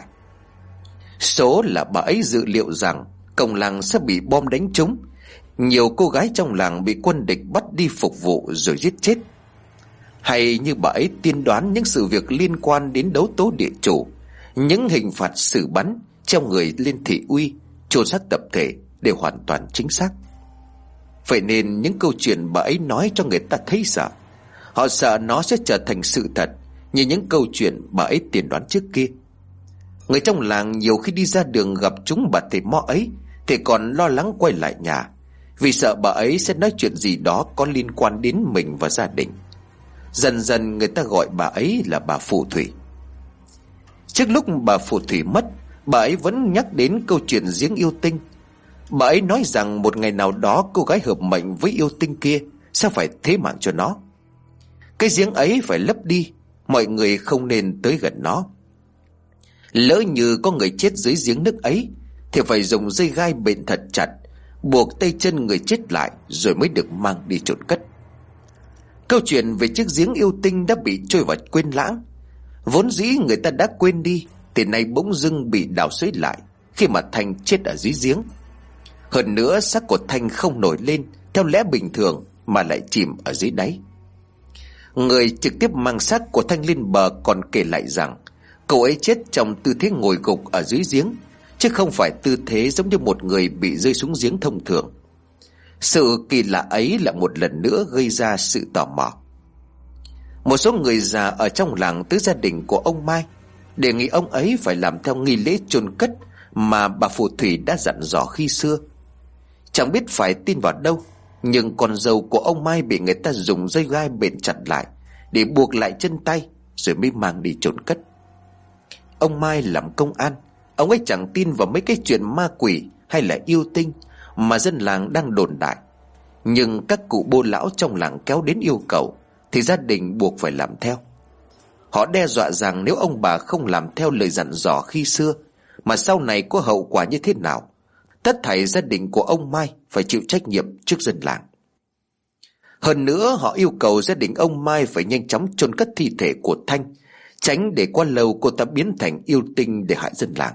Số là bà ấy dự liệu rằng cổng làng sẽ bị bom đánh trúng, nhiều cô gái trong làng bị quân địch bắt đi phục vụ rồi giết chết. Hay như bà ấy tiên đoán những sự việc liên quan đến đấu tố địa chủ, những hình phạt xử bắn, treo người lên thị uy, chôn xác tập thể đều hoàn toàn chính xác. Vậy nên những câu chuyện bà ấy nói cho người ta thấy sợ. Họ sợ nó sẽ trở thành sự thật như những câu chuyện bà ấy tiên đoán trước kia. Người trong làng nhiều khi đi ra đường gặp chúng bà thầy Mo ấy thì còn lo lắng quay lại nhà, vì sợ bà ấy sẽ nói chuyện gì đó có liên quan đến mình và gia đình. Dần dần người ta gọi bà ấy là bà Phù Thủy. Trước lúc bà Phù Thủy mất, bà ấy vẫn nhắc đến câu chuyện giếng yêu tinh. Bà ấy nói rằng một ngày nào đó cô gái hợp mệnh với yêu tinh kia sẽ phải thế mạng cho nó. Cái giếng ấy phải lấp đi, mọi người không nên tới gần nó. Lỡ như có người chết dưới giếng nước ấy thì phải dùng dây gai bện thật chặt, buộc tay chân người chết lại rồi mới được mang đi chôn cất. Câu chuyện về chiếc giếng yêu tinh đã bị trôi vào quên lãng. Vốn dĩ người ta đã quên đi thì nay bỗng dưng bị đào xới lại khi mà Thanh chết ở dưới giếng. Hơn nữa xác của Thanh không nổi lên theo lẽ bình thường mà lại chìm ở dưới đáy. Người trực tiếp mang xác của Thanh lên bờ còn kể lại rằng cậu ấy chết trong tư thế ngồi gục ở dưới giếng, chứ không phải tư thế giống như một người bị rơi xuống giếng thông thường. Sự kỳ lạ ấy lại một lần nữa gây ra sự tò mò. Một số người già ở trong làng tới gia đình của ông Mai, đề nghị ông ấy phải làm theo nghi lễ chôn cất mà bà Phù Thủy đã dặn dò khi xưa. Chẳng biết phải tin vào đâu, nhưng con dâu của ông Mai bị người ta dùng dây gai bện chặt lại để buộc lại chân tay rồi mới mang đi chôn cất. Ông Mai làm công an, ông ấy chẳng tin vào mấy cái chuyện ma quỷ hay là yêu tinh mà dân làng đang đồn đại. Nhưng các cụ bô lão trong làng kéo đến yêu cầu thì gia đình buộc phải làm theo. Họ đe dọa rằng nếu ông bà không làm theo lời dặn dò khi xưa mà sau này có hậu quả như thế nào, tất thảy gia đình của ông Mai phải chịu trách nhiệm trước dân làng. Hơn nữa họ yêu cầu gia đình ông Mai phải nhanh chóng chôn cất thi thể của Thanh, tránh để quá lâu cô ta biến thành yêu tinh để hại dân làng.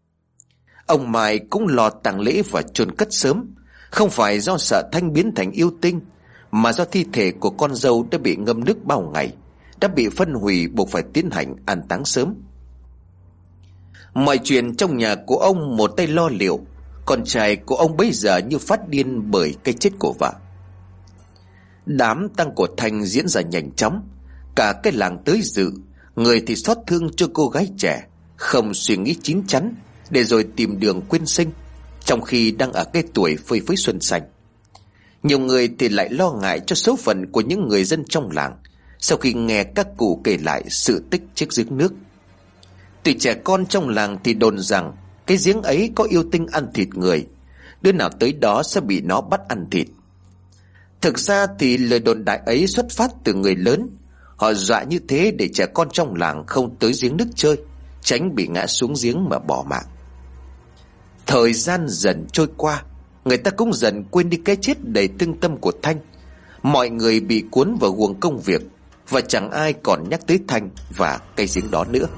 Ông Mai cũng lo tang lễ và chôn cất sớm, không phải do sợ Thanh biến thành yêu tinh, mà do thi thể của con dâu đã bị ngâm nước bao ngày, đã bị phân hủy, buộc phải tiến hành an táng sớm. Mọi chuyện trong nhà của ông một tay lo liệu, con trai của ông bây giờ như phát điên bởi cái chết của vợ. Đám tang của Thanh diễn ra nhanh chóng, cả cái làng tới dự, người thì xót thương cho cô gái trẻ, không suy nghĩ chín chắn để rồi tìm đường quyên sinh, trong khi đang ở cái tuổi phơi phới xuân xanh. Nhiều người thì lại lo ngại cho số phận của những người dân trong làng sau khi nghe các cụ kể lại sự tích chiếc giếng nước. Tụi trẻ con trong làng thì đồn rằng cái giếng ấy có yêu tinh ăn thịt người, đứa nào tới đó sẽ bị nó bắt ăn thịt. Thực ra thì lời đồn đại ấy xuất phát từ người lớn. Họ dọa như thế để trẻ con trong làng không tới giếng nước chơi, tránh bị ngã xuống giếng mà bỏ mạng. Thời gian dần trôi qua, người ta cũng dần quên đi cái chết đầy thương tâm của Thanh. Mọi người bị cuốn vào guồng công việc và chẳng ai còn nhắc tới Thanh và cái giếng đó nữa.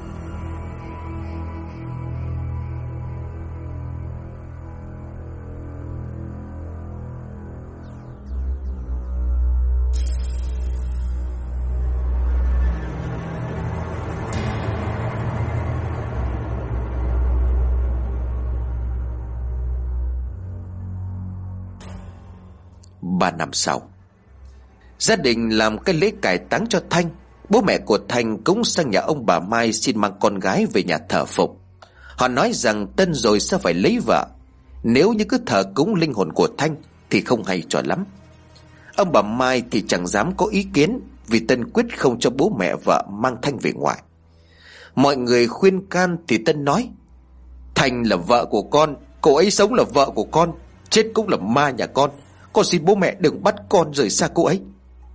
Ba năm sau, gia đình làm cái lễ cải táng cho Thanh. Bố mẹ của Thanh cũng sang nhà ông bà Mai xin mang con gái về nhà thờ phụng. Họ nói rằng tân rồi sẽ phải lấy vợ, nếu như cứ thờ cúng linh hồn của Thanh thì không hay cho lắm. Ông bà Mai thì chẳng dám có ý kiến, vì Tân quyết không cho bố mẹ vợ mang Thanh về ngoại. Mọi người khuyên can thì Tân nói: Thanh là vợ của con, cô ấy sống là vợ của con, chết cũng là ma nhà con xin bố mẹ đừng bắt con rời xa cô ấy.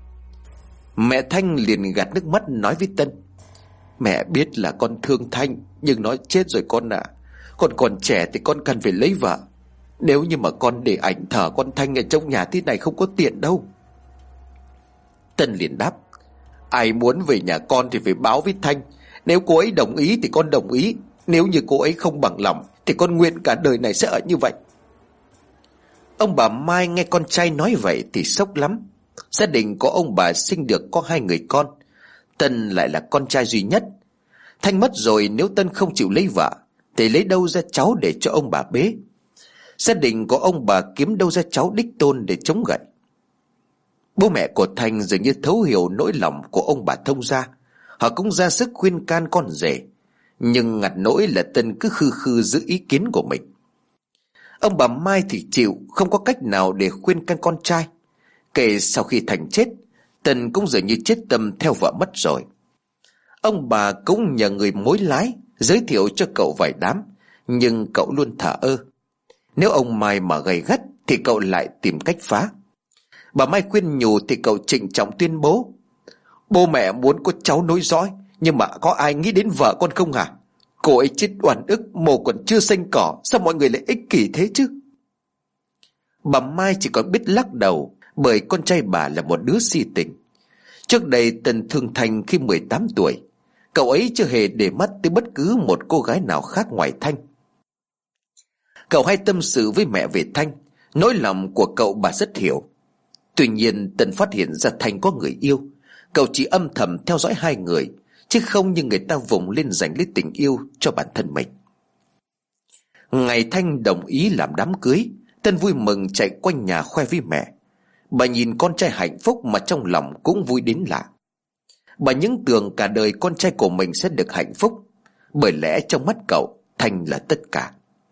Mẹ Thanh liền gạt nước mắt nói với Tân: Mẹ biết là con thương Thanh, nhưng nó chết rồi con ạ. Con còn trẻ thì con cần phải lấy vợ. Nếu như mà con để ảnh thờ con Thanh ở trong nhà thế này không có tiện đâu. Tân liền đáp: Ai muốn về nhà con thì phải báo với Thanh. Nếu cô ấy đồng ý thì con đồng ý. Nếu như cô ấy không bằng lòng thì con nguyện cả đời này sẽ ở như vậy. Ông bà Mai nghe con trai nói vậy thì sốc lắm. Gia đình của ông bà sinh được có 2 người con, Tân lại là con trai duy nhất. Thanh mất rồi, nếu Tân không chịu lấy vợ thì lấy đâu ra cháu để cho ông bà bế. Gia đình của ông bà kiếm đâu ra cháu đích tôn để chống gậy. Bố mẹ của Thanh dường như thấu hiểu nỗi lòng của ông bà thông gia. Họ cũng ra sức khuyên can con rể, nhưng ngặt nỗi là Tân cứ khư khư giữ ý kiến của mình. Ông bà Mai thì chịu, không có cách nào để khuyên can con trai. Kể sau khi Thành chết, Tân cũng dường như chết tâm theo vợ mất rồi. Ông bà cũng nhờ người mối lái giới thiệu cho cậu vài đám, nhưng cậu luôn thờ ơ. Nếu ông Mai mà gay gắt thì cậu lại tìm cách phá. Bà Mai khuyên nhủ thì cậu trịnh trọng tuyên bố: Bố mẹ muốn có cháu nối dõi, nhưng mà có ai nghĩ đến vợ con không hả? Cô ấy chết oan ức, mồ còn chưa xanh cỏ, sao mọi người lại ích kỷ thế chứ? Bà Mai chỉ còn biết lắc đầu, bởi con trai bà là một đứa si tình. Trước đây Tân thương Thanh khi 18 tuổi. Cậu ấy chưa hề để mắt tới bất cứ một cô gái nào khác ngoài Thanh. Cậu hay tâm sự với mẹ về Thanh. Nỗi lòng của cậu bà rất hiểu. Tuy nhiên Tân phát hiện ra Thanh có người yêu. Cậu chỉ âm thầm theo dõi 2 người, chứ không như người ta vùng lên giành lấy tình yêu cho bản thân mình. Ngày Thanh đồng ý làm đám cưới, Tân vui mừng chạy quanh nhà khoe với mẹ. Bà nhìn con trai hạnh phúc mà trong lòng cũng vui đến lạ. Bà những tưởng cả đời con trai của mình sẽ được hạnh phúc, bởi lẽ trong mắt cậu Thanh là tất cả.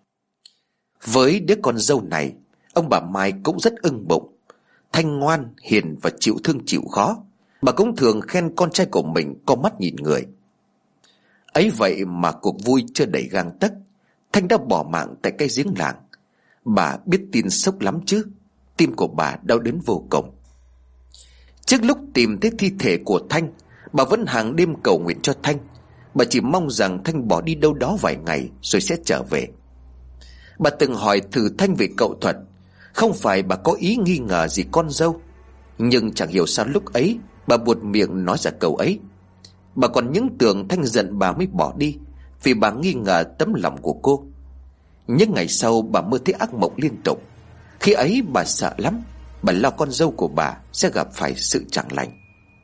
Với đứa con dâu này, ông bà Mai cũng rất ưng bụng. Thanh ngoan, hiền và chịu thương chịu khó. Bà cũng thường khen con trai của mình có mắt nhìn người. Ấy vậy mà cuộc vui chưa đầy gang tấc, Thanh đã bỏ mạng tại cái giếng làng. Bà biết tin sốc lắm chứ. Tim của bà đau đớn vô cùng. Trước lúc tìm thấy thi thể của Thanh, bà vẫn hàng đêm cầu nguyện cho Thanh. Bà chỉ mong rằng Thanh bỏ đi đâu đó vài ngày rồi sẽ trở về. Bà từng hỏi thử Thanh về cậu Thuật. Không phải bà có ý nghi ngờ gì con dâu, nhưng chẳng hiểu sao lúc ấy bà buột miệng nói ra câu ấy. Bà còn những tưởng Thanh giận bà mới bỏ đi, vì bà nghi ngờ tấm lòng của cô. Những ngày sau bà mơ thấy ác mộng liên tục. Khi ấy bà sợ lắm. Bà lo con dâu của bà sẽ gặp phải sự chẳng lành.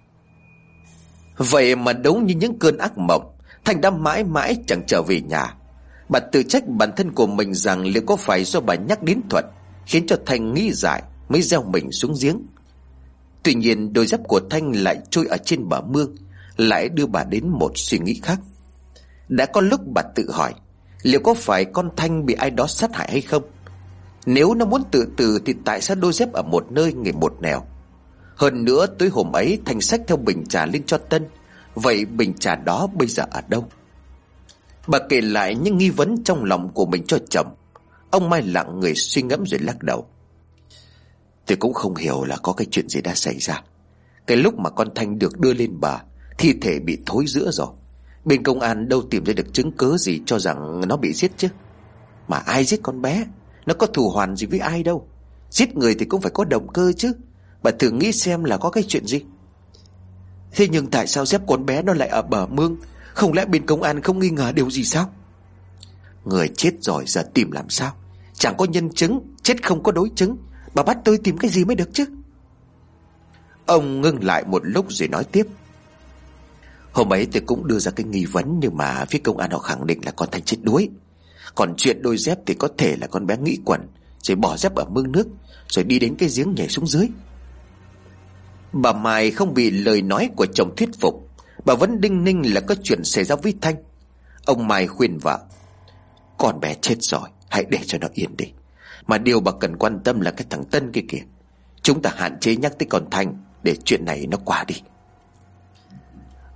Vậy mà đúng như những cơn ác mộng, Thanh đã mãi mãi chẳng trở về nhà. Bà tự trách bản thân của mình rằng liệu có phải do bà nhắc đến Thuật khiến cho Thanh nghĩ dại mới gieo mình xuống giếng. Tuy nhiên đôi dép của Thanh lại trôi ở trên bờ mương, lại đưa bà đến một suy nghĩ khác. Đã có lúc bà tự hỏi liệu có phải con Thanh bị ai đó sát hại hay không. Nếu nó muốn tự tử thì tại sao đôi dép ở một nơi người một nẻo. Hơn nữa tối hôm ấy Thanh xách theo bình trà lên cho Tân. Vậy bình trà đó bây giờ ở đâu? Bà kể lại những nghi vấn trong lòng của mình cho chồng. Ông Mai lặng người suy ngẫm rồi lắc đầu. Tôi cũng không hiểu là có cái chuyện gì đã xảy ra. Cái lúc mà con Thanh được đưa lên bờ, thi thể bị thối rữa rồi. Bên công an đâu tìm ra được chứng cớ gì cho rằng nó bị giết chứ. Mà ai giết con bé? Nó có thù oán gì với ai đâu. Giết người thì cũng phải có động cơ chứ. Bà thử nghĩ xem là có cái chuyện gì. Thế nhưng tại sao dép con bé nó lại ở bờ mương? Không lẽ bên công an không nghi ngờ điều gì sao? Người chết rồi giờ tìm làm sao? Chẳng có nhân chứng, chết không có đối chứng. Bà bắt tôi tìm cái gì mới được chứ? Ông ngưng lại một lúc rồi nói tiếp. Hôm ấy tôi cũng đưa ra cái nghi vấn, nhưng mà phía công an họ khẳng định là con Thanh chết đuối. Còn chuyện đôi dép thì có thể là con bé nghĩ quẩn rồi bỏ dép ở mương nước, rồi đi đến cái giếng nhảy xuống dưới. Bà Mai không bị lời nói của chồng thuyết phục. Bà vẫn đinh ninh là có chuyện xảy ra với Thanh. Ông Mai khuyên vợ: Con bé chết rồi, hãy để cho nó yên đi. Mà điều bà cần quan tâm là cái thằng Tân kia kìa. Chúng ta hạn chế nhắc tới con Thanh để chuyện này nó qua đi.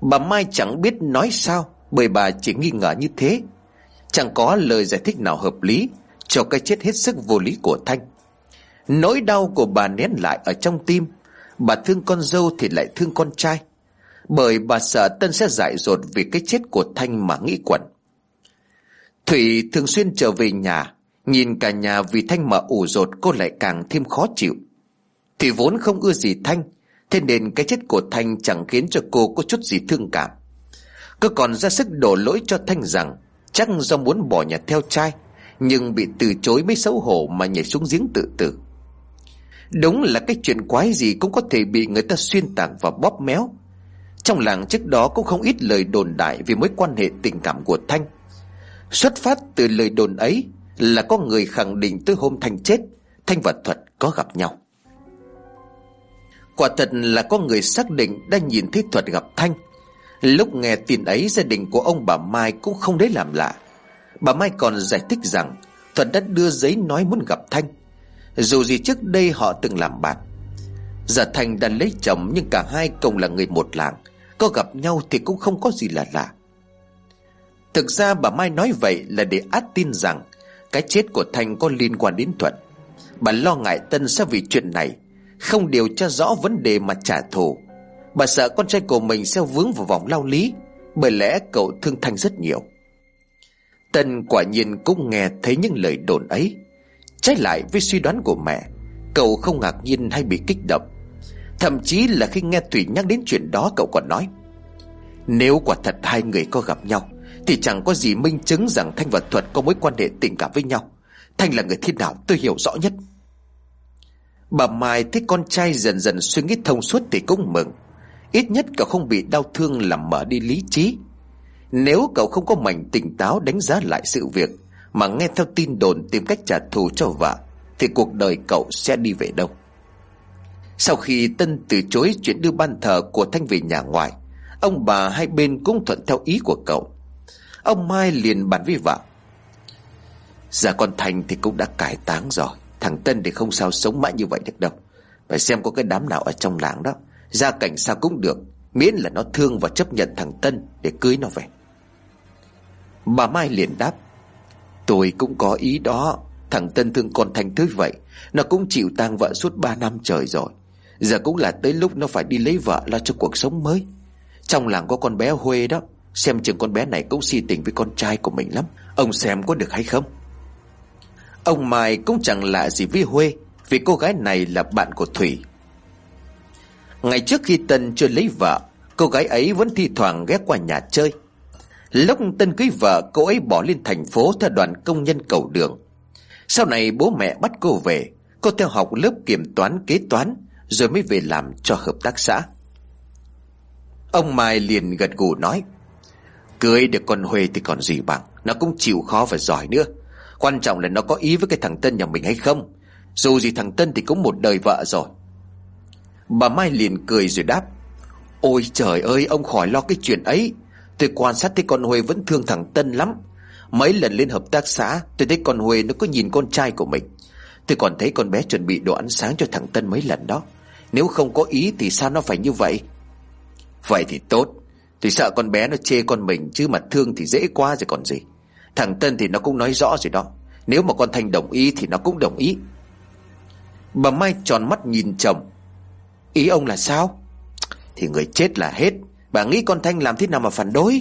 Bà Mai chẳng biết nói sao, bởi bà chỉ nghi ngờ như thế. Chẳng có lời giải thích nào hợp lý cho cái chết hết sức vô lý của Thanh. Nỗi đau của bà nén lại ở trong tim. Bà thương con dâu thì lại thương con trai, bởi bà sợ Tân sẽ dại dột vì cái chết của Thanh mà nghĩ quẩn. Thủy thường xuyên trở về nhà, nhìn cả nhà vì Thanh mà ủ rột, cô lại càng thêm khó chịu. Thủy vốn không ưa gì Thanh, thế nên cái chết của Thanh chẳng khiến cho cô có chút gì thương cảm. Cô còn ra sức đổ lỗi cho Thanh rằng chắc do muốn bỏ nhà theo trai, nhưng bị từ chối mới xấu hổ mà nhảy xuống giếng tự tử. Đúng là cái chuyện quái gì cũng có thể bị người ta xuyên tạc và bóp méo. Trong làng trước đó cũng không ít lời đồn đại về mối quan hệ tình cảm của Thanh. Xuất phát từ lời đồn ấy là có người khẳng định tới hôm Thanh chết, Thanh và Thuật có gặp nhau. Quả thật là có người xác định đã nhìn thấy Thuật gặp Thanh. Lúc nghe tin ấy, gia đình của ông bà Mai cũng không lấy làm lạ. Bà Mai còn giải thích rằng Thuật đã đưa giấy nói muốn gặp Thanh. Dù gì trước đây họ từng làm bạn. Giờ Thanh đã lấy chồng, nhưng cả hai cùng là người một làng, có gặp nhau thì cũng không có gì là lạ. Thực ra bà Mai nói vậy là để át tin rằng cái chết của Thanh có liên quan đến Thuật. Bà lo ngại Tân sẽ vì chuyện này không điều tra rõ vấn đề mà trả thù. Bà sợ con trai của mình sẽ vướng vào vòng lao lý, bởi lẽ cậu thương Thanh rất nhiều. Tân quả nhiên cũng nghe thấy những lời đồn ấy. Trái lại với suy đoán của mẹ, cậu không ngạc nhiên hay bị kích động. Thậm chí là khi nghe Thủy nhắc đến chuyện đó, cậu còn nói nếu quả thật hai người có gặp nhau thì chẳng có gì minh chứng rằng Thanh và Thuật có mối quan hệ tình cảm với nhau. Thanh là người thế nào tôi hiểu rõ nhất. Bà Mai thấy con trai dần dần suy nghĩ thông suốt thì cũng mừng. Ít nhất cậu không bị đau thương làm mở đi lý trí. Nếu cậu không có mảnh tỉnh táo đánh giá lại sự việc mà nghe theo tin đồn tìm cách trả thù cho vợ, thì cuộc đời cậu sẽ đi về đâu. Sau khi Tân từ chối chuyện đưa ban thờ của Thanh về nhà ngoài, ông bà hai bên cũng thuận theo ý của cậu. Ông Mai liền bàn với vợ: Dạ con Thanh thì cũng đã cải táng rồi, thằng Tân thì không sao sống mãi như vậy được đâu. Phải xem có cái đám nào ở trong làng đó, gia cảnh sao cũng được, miễn là nó thương và chấp nhận thằng Tân để cưới nó về. Bà Mai liền đáp: Tôi cũng có ý đó. Thằng Tân thương con Thanh tới vậy, nó cũng chịu tang vợ suốt 3 năm trời rồi. Giờ cũng là tới lúc nó phải đi lấy vợ, lo cho cuộc sống mới. Trong làng có con bé Huê đó, xem chừng con bé này cũng si tình với con trai của mình lắm. Ông xem có được hay không? Ông Mai cũng chẳng lạ gì với Huê, vì cô gái này là bạn của Thủy. Ngày trước khi Tân chưa lấy vợ, cô gái ấy vẫn thi thoảng ghé qua nhà chơi. Lúc Tân cưới vợ, cô ấy bỏ lên thành phố theo đoàn công nhân cầu đường. Sau này bố mẹ bắt cô về, cô theo học lớp kiểm toán kế toán, rồi mới về làm cho hợp tác xã. Ông Mai liền gật gù nói: Cưới được con Huê thì còn gì bằng, nó cũng chịu khó và giỏi nữa. Quan trọng là nó có ý với cái thằng Tân nhà mình hay không. Dù gì thằng Tân thì cũng một đời vợ rồi. Bà Mai liền cười rồi đáp: Ôi trời ơi, ông khỏi lo cái chuyện ấy. Tôi quan sát thấy con Huê vẫn thương thằng Tân lắm. Mấy lần lên hợp tác xã, tôi thấy con Huê nó có nhìn con trai của mình. Tôi còn thấy con bé chuẩn bị đồ ăn sáng cho thằng Tân mấy lần đó. Nếu không có ý thì sao nó phải như vậy? Vậy thì tốt. Tôi sợ con bé nó chê con mình, chứ mà thương thì dễ quá rồi còn gì. Thằng Tân thì nó cũng nói rõ rồi đó. Nếu mà con Thanh đồng ý thì nó cũng đồng ý. Bà Mai tròn mắt nhìn chồng: Ý ông là sao? Thì người chết là hết, bà nghĩ con Thanh làm thế nào mà phản đối?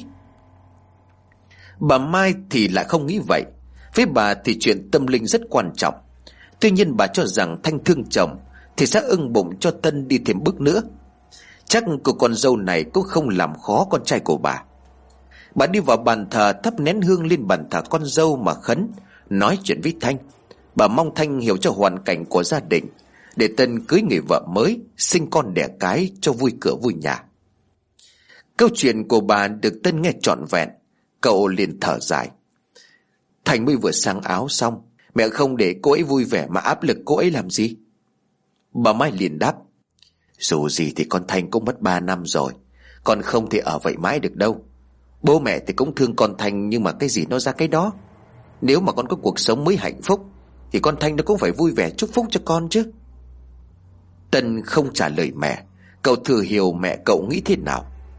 Bà Mai thì lại không nghĩ vậy. Với bà thì chuyện tâm linh rất quan trọng. Tuy nhiên bà cho rằng Thanh thương chồng thì sẽ ưng bụng cho Tân đi thêm bước nữa. Chắc cô con dâu này cũng không làm khó con trai của bà. Bà đi vào bàn thờ thắp nén hương lên bàn thờ con dâu mà khấn, nói chuyện với Thanh. Bà mong Thanh hiểu cho hoàn cảnh của gia đình, để Tân cưới người vợ mới, sinh con đẻ cái cho vui cửa vui nhà. Câu chuyện của bà được Tân nghe trọn vẹn, cậu liền thở dài. Thành mới vừa sang áo xong, mẹ không để cô ấy vui vẻ mà áp lực cô ấy làm gì? Bà Mai liền đáp: Dù gì thì con Thanh cũng mất 3 năm rồi, con không thể ở vậy mãi được đâu. Bố mẹ thì cũng thương con Thanh, nhưng mà cái gì nó ra cái đó. Nếu mà con có cuộc sống mới hạnh phúc thì con Thanh nó cũng phải vui vẻ chúc phúc cho con chứ. Tân không trả lời mẹ. Cậu thừa hiểu mẹ cậu nghĩ thế nào.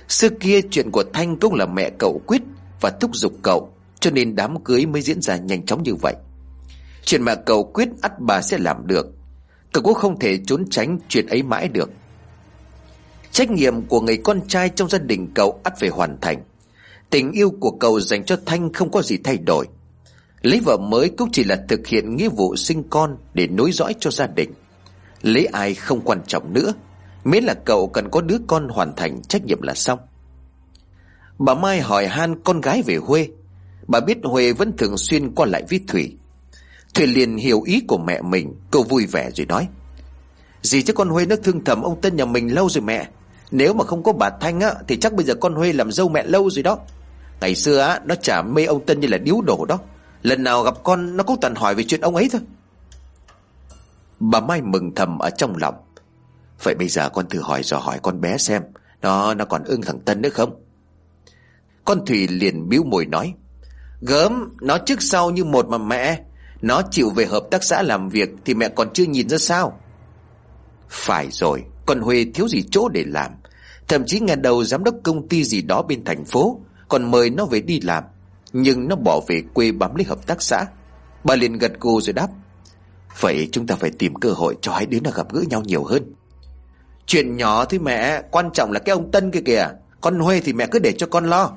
Xưa kia chuyện của Thanh cũng là mẹ cậu quyết và thúc giục cậu, cho nên đám cưới mới diễn ra nhanh chóng như vậy. Chuyện mà cậu quyết ắt bà sẽ làm được. Cậu cũng không thể trốn tránh chuyện ấy mãi được. Trách nhiệm của người con trai trong gia đình cậu ắt phải hoàn thành. Tình yêu của cậu dành cho Thanh không có gì thay đổi. Lấy vợ mới cũng chỉ là thực hiện nghĩa vụ sinh con để nối dõi cho gia đình. Lấy ai không quan trọng nữa, miễn là cậu cần có đứa con hoàn thành trách nhiệm là xong. Bà Mai hỏi han con gái về Huê. Bà biết Huê vẫn thường xuyên qua lại với Thủy. Thủy liền hiểu ý của mẹ mình. Cô vui vẻ rồi nói: Dì chứ con Huê nó thương thầm ông Tân nhà mình lâu rồi mẹ. Nếu mà không có bà Thanh á thì chắc bây giờ con Huê làm dâu mẹ lâu rồi đó. Ngày xưa á nó chả mê ông Tân như là điếu đổ đó. Lần nào gặp con nó cũng toàn hỏi về chuyện ông ấy thôi. Bà Mai mừng thầm ở trong lòng. Vậy bây giờ con thử hỏi con bé xem Nó còn ưng thằng Tân nữa không. Con Thủy liền bĩu môi nói: Gớm, nó trước sau như một mà mẹ. Nó chịu về hợp tác xã làm việc thì mẹ còn chưa nhìn ra sao. Phải rồi, con Huê thiếu gì chỗ để làm. Thậm chí nghe đầu giám đốc công ty gì đó bên thành phố còn mời nó về đi làm, nhưng nó bỏ về quê bám lấy hợp tác xã. Bà liền gật gù rồi đáp: Vậy chúng ta phải tìm cơ hội cho hai đứa nó gặp gỡ nhau nhiều hơn. Chuyện nhỏ thôi mẹ, quan trọng là cái ông Tân kia kìa. Con Huê thì mẹ cứ để cho con lo.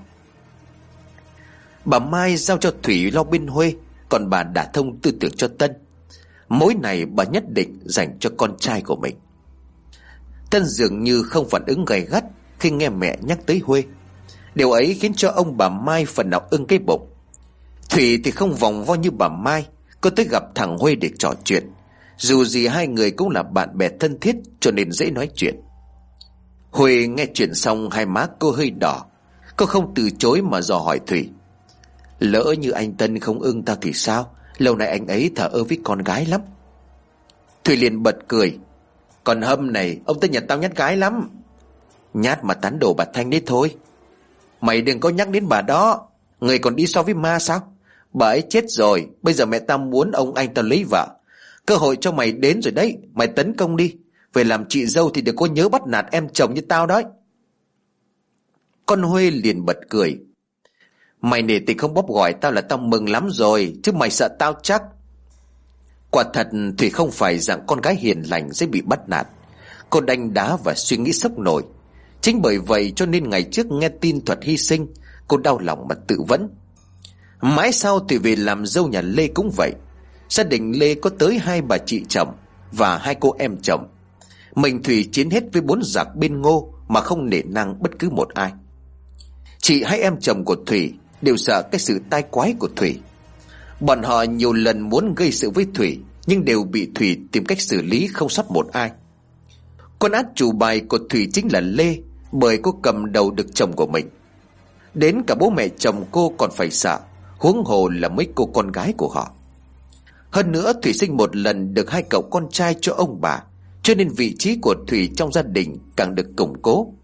Bà Mai giao cho Thủy lo bên Huê, còn bà đả thông tư tưởng cho Tân. Mối này bà nhất định dành cho con trai của mình. Tân dường như không phản ứng gay gắt khi nghe mẹ nhắc tới Huê. Điều ấy khiến cho ông bà Mai phần nào ưng cái bụng. Thủy thì không vòng vo như bà Mai. Cô tới gặp thằng Huê để trò chuyện. Dù gì hai người cũng là bạn bè thân thiết, cho nên dễ nói chuyện. Huê nghe chuyện xong hai má cô hơi đỏ. Cô không từ chối mà dò hỏi Thủy: Lỡ như anh Tân không ưng ta thì sao? Lâu nay anh ấy thờ ơ với con gái lắm. Thủy liền bật cười: Còn Hâm này, ông Tân nhà tao nhát gái lắm. Nhát mà tán đổ bà Thanh đấy thôi. Mày đừng có nhắc đến bà đó. Người còn đi so với ma sao? Bà ấy chết rồi. Bây giờ mẹ tao muốn ông anh tao lấy vợ. Cơ hội cho mày đến rồi đấy. Mày tấn công đi. Về làm chị dâu thì đừng có nhớ bắt nạt em chồng như tao đấy. Con Huê liền bật cười: Mày nể tình không bóp gọi tao là tao mừng lắm rồi. Chứ mày sợ tao chắc. Quả thật Thủy không phải dạng con gái hiền lành dễ bị bắt nạt. Cô đanh đá và suy nghĩ sốc nổi. Chính bởi vậy cho nên ngày trước nghe tin Thuật hy sinh, cô đau lòng mà tự vấn. Mãi sau Thủy về làm dâu nhà Lê cũng vậy. Gia đình Lê có tới 2 bà chị chồng và 2 cô em chồng. Mình Thủy chiến hết với 4 giặc bên Ngô mà không nể nang bất cứ một ai. Chị hay em chồng của Thủy đều sợ cái sự tai quái của Thủy. Bọn họ nhiều lần muốn gây sự với Thủy, nhưng đều bị Thủy tìm cách xử lý không sót một ai. Con át chủ bài của Thủy chính là Lê, bởi cô cầm đầu được chồng của mình. Đến cả bố mẹ chồng cô còn phải sợ, huống hồ là mấy cô con gái của họ. Hơn nữa Thủy sinh một lần được 2 cậu con trai cho ông bà, cho nên vị trí của Thủy trong gia đình càng được củng cố.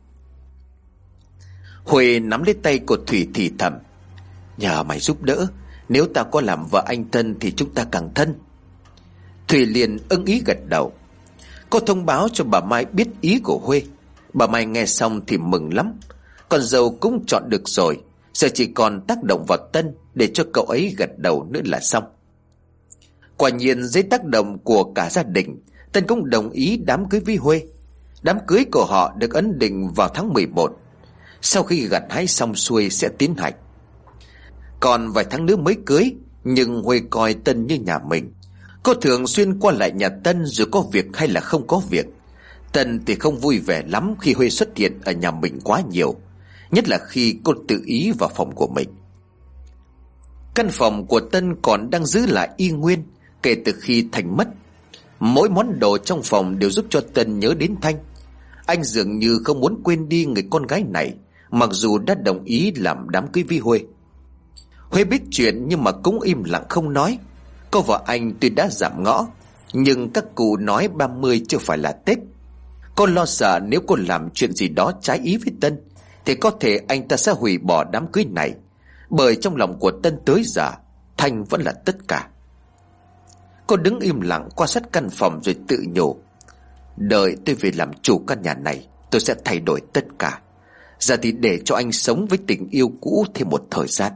Huệ nắm lấy tay của Thủy thì thầm: Nhờ mày giúp đỡ, nếu tao có làm vợ anh Tân thì chúng ta càng thân. Thủy liền ưng ý gật đầu. Cô thông báo cho bà Mai biết ý của Huê. Bà Mai nghe xong thì mừng lắm. Con dâu cũng chọn được rồi, giờ chỉ còn tác động vào Tân để cho cậu ấy gật đầu nữa là xong. Quả nhiên dưới tác động của cả gia đình, Tân cũng đồng ý đám cưới với Huê. Đám cưới của họ được ấn định vào tháng 11. Sau khi gặt hái xong xuôi sẽ tiến hành. Còn vài tháng nữa mới cưới, nhưng Huê coi Tân như nhà mình. Cô thường xuyên qua lại nhà Tân dù có việc hay là không có việc. Tân thì không vui vẻ lắm khi Huê xuất hiện ở nhà mình quá nhiều, nhất là khi cô tự ý vào phòng của mình. Căn phòng của Tân còn đang giữ lại y nguyên kể từ khi Thanh mất. Mỗi món đồ trong phòng đều giúp cho Tân nhớ đến Thanh. Anh dường như không muốn quên đi người con gái này, mặc dù đã đồng ý làm đám cưới với Huê. Huê biết chuyện nhưng mà cũng im lặng không nói. Cô vợ anh tuy đã giảm ngõ, nhưng các cụ nói 30 chưa phải là Tết. Cô lo sợ nếu cô làm chuyện gì đó trái ý với Tân thì có thể anh ta sẽ hủy bỏ đám cưới này, bởi trong lòng của Tân tới giờ Thanh vẫn là tất cả. Cô đứng im lặng quan sát căn phòng rồi tự nhủ: đợi tôi về làm chủ căn nhà này, tôi sẽ thay đổi tất cả. Giờ thì để cho anh sống với tình yêu cũ thêm một thời gian.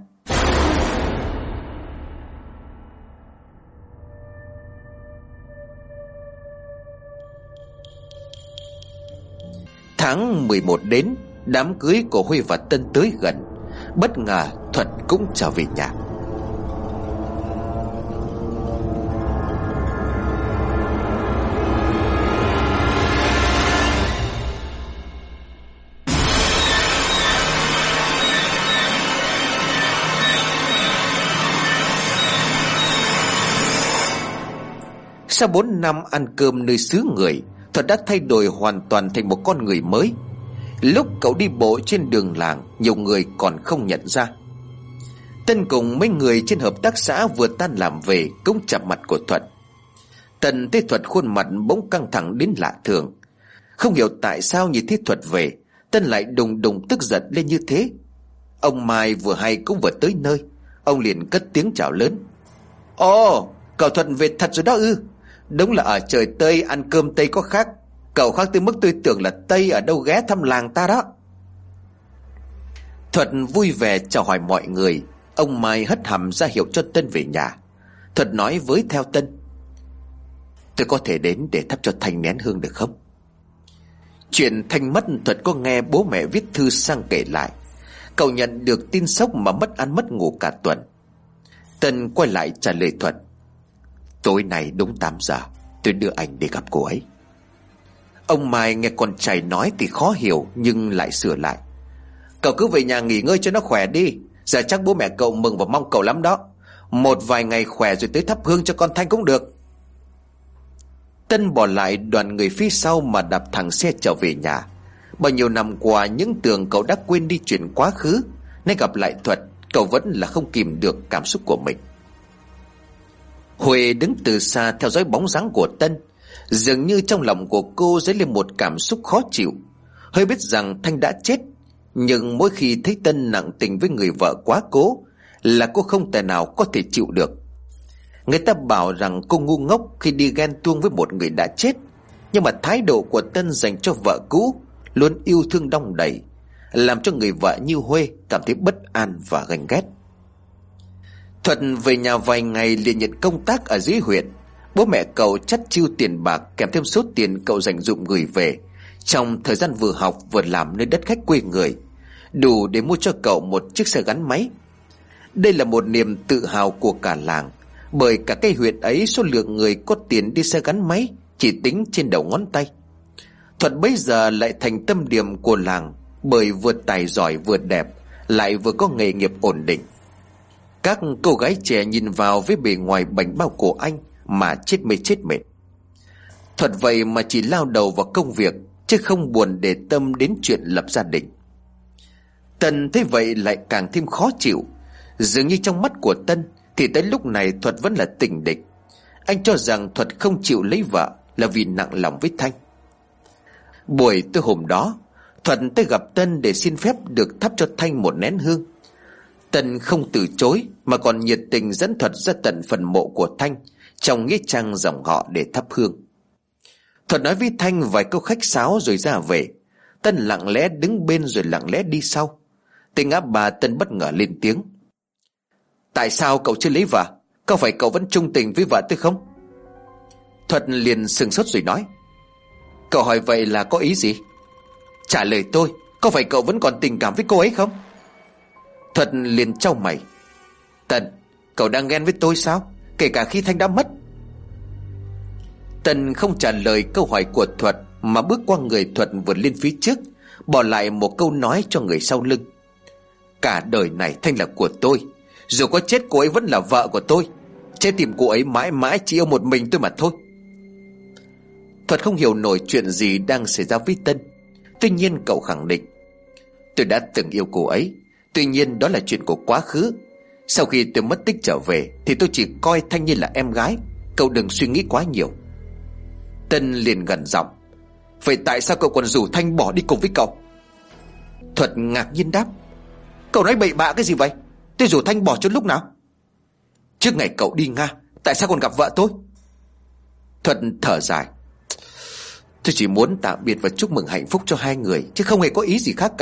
Tháng 11 đến, đám cưới của Huy và Tân tới gần. Bất ngờ Thuật cũng trở về nhà. Sau 4 năm ăn cơm nơi xứ người, Thuật đã thay đổi hoàn toàn thành một con người mới. Lúc cậu đi bộ trên đường làng, nhiều người còn không nhận ra. Tân cùng mấy người trên hợp tác xã vừa tan làm về cũng chạm mặt của Thuật. Tân thấy Thuật khuôn mặt bỗng căng thẳng đến lạ thường. Không hiểu tại sao nhìn thấy Thuật về, Tân lại đùng đùng tức giận lên như thế. Ông Mai vừa hay cũng vừa tới nơi. Ông liền cất tiếng chào lớn: "Ồ, cậu Thuật về thật rồi đó ư? Đúng là ở trời Tây ăn cơm Tây có khác. Cậu khác tới mức tôi tưởng là Tây ở đâu ghé thăm làng ta đó." Thuật vui vẻ chào hỏi mọi người. Ông Mai hất hàm ra hiệu cho Tân về nhà. Thuật nói với theo Tân: "Tôi có thể đến để thắp cho Thanh nén hương được không?" Chuyện Thanh mất, Thuật có nghe bố mẹ viết thư sang kể lại. Cậu nhận được tin sốc mà mất ăn mất ngủ cả tuần. Tân quay lại trả lời Thuật: "Tối nay đúng 8 giờ tôi đưa anh đi gặp cô ấy." Ông Mai nghe con trai nói thì khó hiểu, nhưng lại sửa lại: "Cậu cứ về nhà nghỉ ngơi cho nó khỏe đi. Giờ chắc bố mẹ cậu mừng và mong cậu lắm đó. Một vài ngày khỏe rồi tới thắp hương cho con Thanh cũng được." Tân bỏ lại đoàn người phía sau mà đạp thẳng xe trở về nhà. Bao nhiêu năm qua, những tưởng cậu đã quên đi chuyện quá khứ, nên gặp lại Thuật, cậu vẫn là không kìm được cảm xúc của mình. Huệ đứng từ xa theo dõi bóng dáng của Tân. Dường như trong lòng của cô dấy lên một cảm xúc khó chịu. Hơi biết rằng Thanh đã chết, nhưng mỗi khi thấy Tân nặng tình với người vợ quá cố là cô không thể nào có thể chịu được. Người ta bảo rằng cô ngu ngốc khi đi ghen tuông với một người đã chết, nhưng mà thái độ của Tân dành cho vợ cũ luôn yêu thương đong đầy, làm cho người vợ như Huê cảm thấy bất an và ganh ghét. Thuật về nhà vài ngày liền nhận công tác ở dưới huyện. Bố mẹ cậu chắt chiu tiền bạc kèm thêm số tiền cậu dành dụm gửi về trong thời gian vừa học vừa làm nơi đất khách quê người, đủ để mua cho cậu một chiếc xe gắn máy. Đây là một niềm tự hào của cả làng, bởi cả cái huyện ấy số lượng người có tiền đi xe gắn máy chỉ tính trên đầu ngón tay. Thuật bấy giờ lại thành tâm điểm của làng, bởi vừa tài giỏi vừa đẹp, lại vừa có nghề nghiệp ổn định. Các cô gái trẻ nhìn vào với bề ngoài bảnh bao của anh mà chết mê chết mệt. Thuật vậy mà chỉ lao đầu vào công việc, chứ không buồn để tâm đến chuyện lập gia đình. Tân thấy vậy lại càng thêm khó chịu. Dường như trong mắt của Tân thì tới lúc này Thuật vẫn là tình địch. Anh cho rằng Thuật không chịu lấy vợ là vì nặng lòng với Thanh. Buổi tối hôm đó, Thuật tới gặp Tân để xin phép được thắp cho Thanh một nén hương. Tân không từ chối mà còn nhiệt tình dẫn Thuật ra tận phần mộ của Thanh trong nghĩa trang dòng họ để thắp hương. Thuật nói với Thanh vài câu khách sáo rồi ra về. Tân lặng lẽ đứng bên rồi lặng lẽ đi sau. Tới ngã ba, Tân bất ngờ lên tiếng: "Tại sao cậu chưa lấy vợ? Có phải cậu vẫn trung tình với vợ tôi không?" Thuật liền sừng sốt rồi nói: "Cậu hỏi vậy là có ý gì? Trả lời tôi, có phải cậu vẫn còn tình cảm với cô ấy không?" Thuật liền chau mày: "Tân, cậu đang ghen với tôi sao? Kể cả khi Thanh đã mất." Tân không trả lời câu hỏi của Thuật mà bước qua người Thuật vượt lên phía trước, bỏ lại một câu nói cho người sau lưng: "Cả đời này Thanh là của tôi. Dù có chết cô ấy vẫn là vợ của tôi. Trái tim cô ấy mãi mãi chỉ yêu một mình tôi mà thôi." Thuật không hiểu nổi chuyện gì đang xảy ra với Tân. Tuy nhiên cậu khẳng định: "Tôi đã từng yêu cô ấy. Tuy nhiên đó là chuyện của quá khứ. Sau khi tôi mất tích trở về thì tôi chỉ coi Thanh như là em gái. Cậu đừng suy nghĩ quá nhiều." Tân liền gằn giọng: "Vậy tại sao cậu còn rủ Thanh bỏ đi cùng với cậu?" Thuật ngạc nhiên đáp: "Cậu nói bậy bạ cái gì vậy? Tôi rủ Thanh bỏ cho lúc nào? Trước ngày cậu đi Nga, tại sao còn gặp vợ tôi?" Thuật thở dài: "Tôi chỉ muốn tạm biệt và chúc mừng hạnh phúc cho hai người, chứ không hề có ý gì khác cả.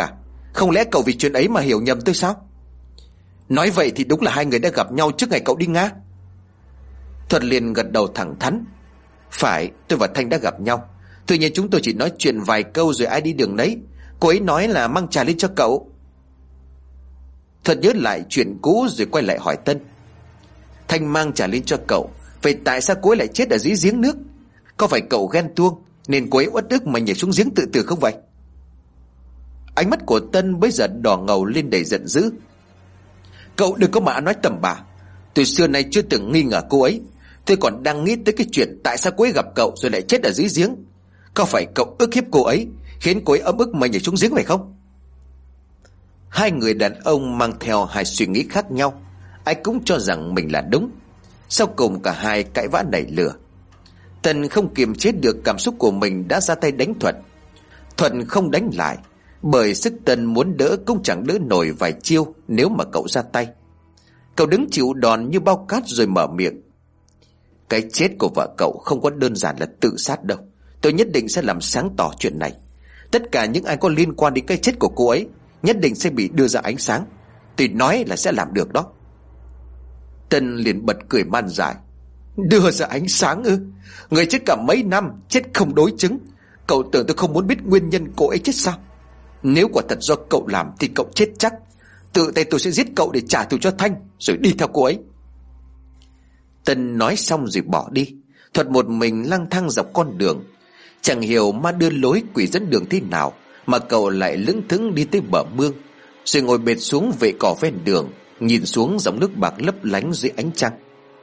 Không lẽ cậu vì chuyện ấy mà hiểu nhầm tôi sao? Nói vậy thì đúng là hai người đã gặp nhau trước ngày cậu đi Nga. Thuật liền gật đầu thẳng thắn. Phải, tôi và Thanh đã gặp nhau. Tuy nhiên chúng tôi chỉ nói chuyện vài câu rồi ai đi đường đấy. Cô ấy nói là mang trà lên cho cậu. Thuật nhớ lại chuyện cũ rồi quay lại hỏi Tân. Thanh mang trà lên cho cậu, vậy tại sao cô ấy lại chết ở dưới giếng nước? Có phải cậu ghen tuông nên cô ấy uất ức mà nhảy xuống giếng tự tử không vậy? Ánh mắt của Tân bây giờ đỏ ngầu lên đầy giận dữ. Cậu đừng có mà nói tầm bạ. Từ xưa nay chưa từng nghi ngờ cô ấy. Tôi còn đang nghĩ tới cái chuyện tại sao cô ấy gặp cậu rồi lại chết ở dưới giếng. Có phải cậu ức hiếp cô ấy, khiến cô ấy ấm ức mà nhảy xuống giếng phải không? Hai người đàn ông mang theo hai suy nghĩ khác nhau. Ai cũng cho rằng mình là đúng. Sau cùng cả hai cãi vã nảy lửa. Tần không kiềm chế được cảm xúc của mình đã ra tay đánh Thuật. Thuật không đánh lại, bởi sức Tần muốn đỡ cũng chẳng đỡ nổi vài chiêu nếu mà cậu ra tay. Cậu đứng chịu đòn như bao cát rồi mở miệng. Cái chết của vợ cậu không có đơn giản là tự sát đâu. Tôi nhất định sẽ làm sáng tỏ chuyện này. Tất cả những ai có liên quan đến cái chết của cô ấy nhất định sẽ bị đưa ra ánh sáng. Tôi nói là sẽ làm được đó. Tân liền bật cười man dại. Đưa ra ánh sáng ư? Người chết cả mấy năm, chết không đối chứng. Cậu tưởng tôi không muốn biết nguyên nhân cô ấy chết sao? Nếu quả thật do cậu làm thì cậu chết chắc. Tự tay tôi sẽ giết cậu để trả thù cho Thanh, rồi đi theo cô ấy. Tân nói xong rồi bỏ đi. Thuật một mình lang thang dọc con đường. Chẳng hiểu ma đưa lối quỷ dẫn đường thế nào mà cậu lại lững thững đi tới bờ mương, rồi ngồi bệt xuống vệ cỏ ven đường, nhìn xuống dòng nước bạc lấp lánh dưới ánh trăng.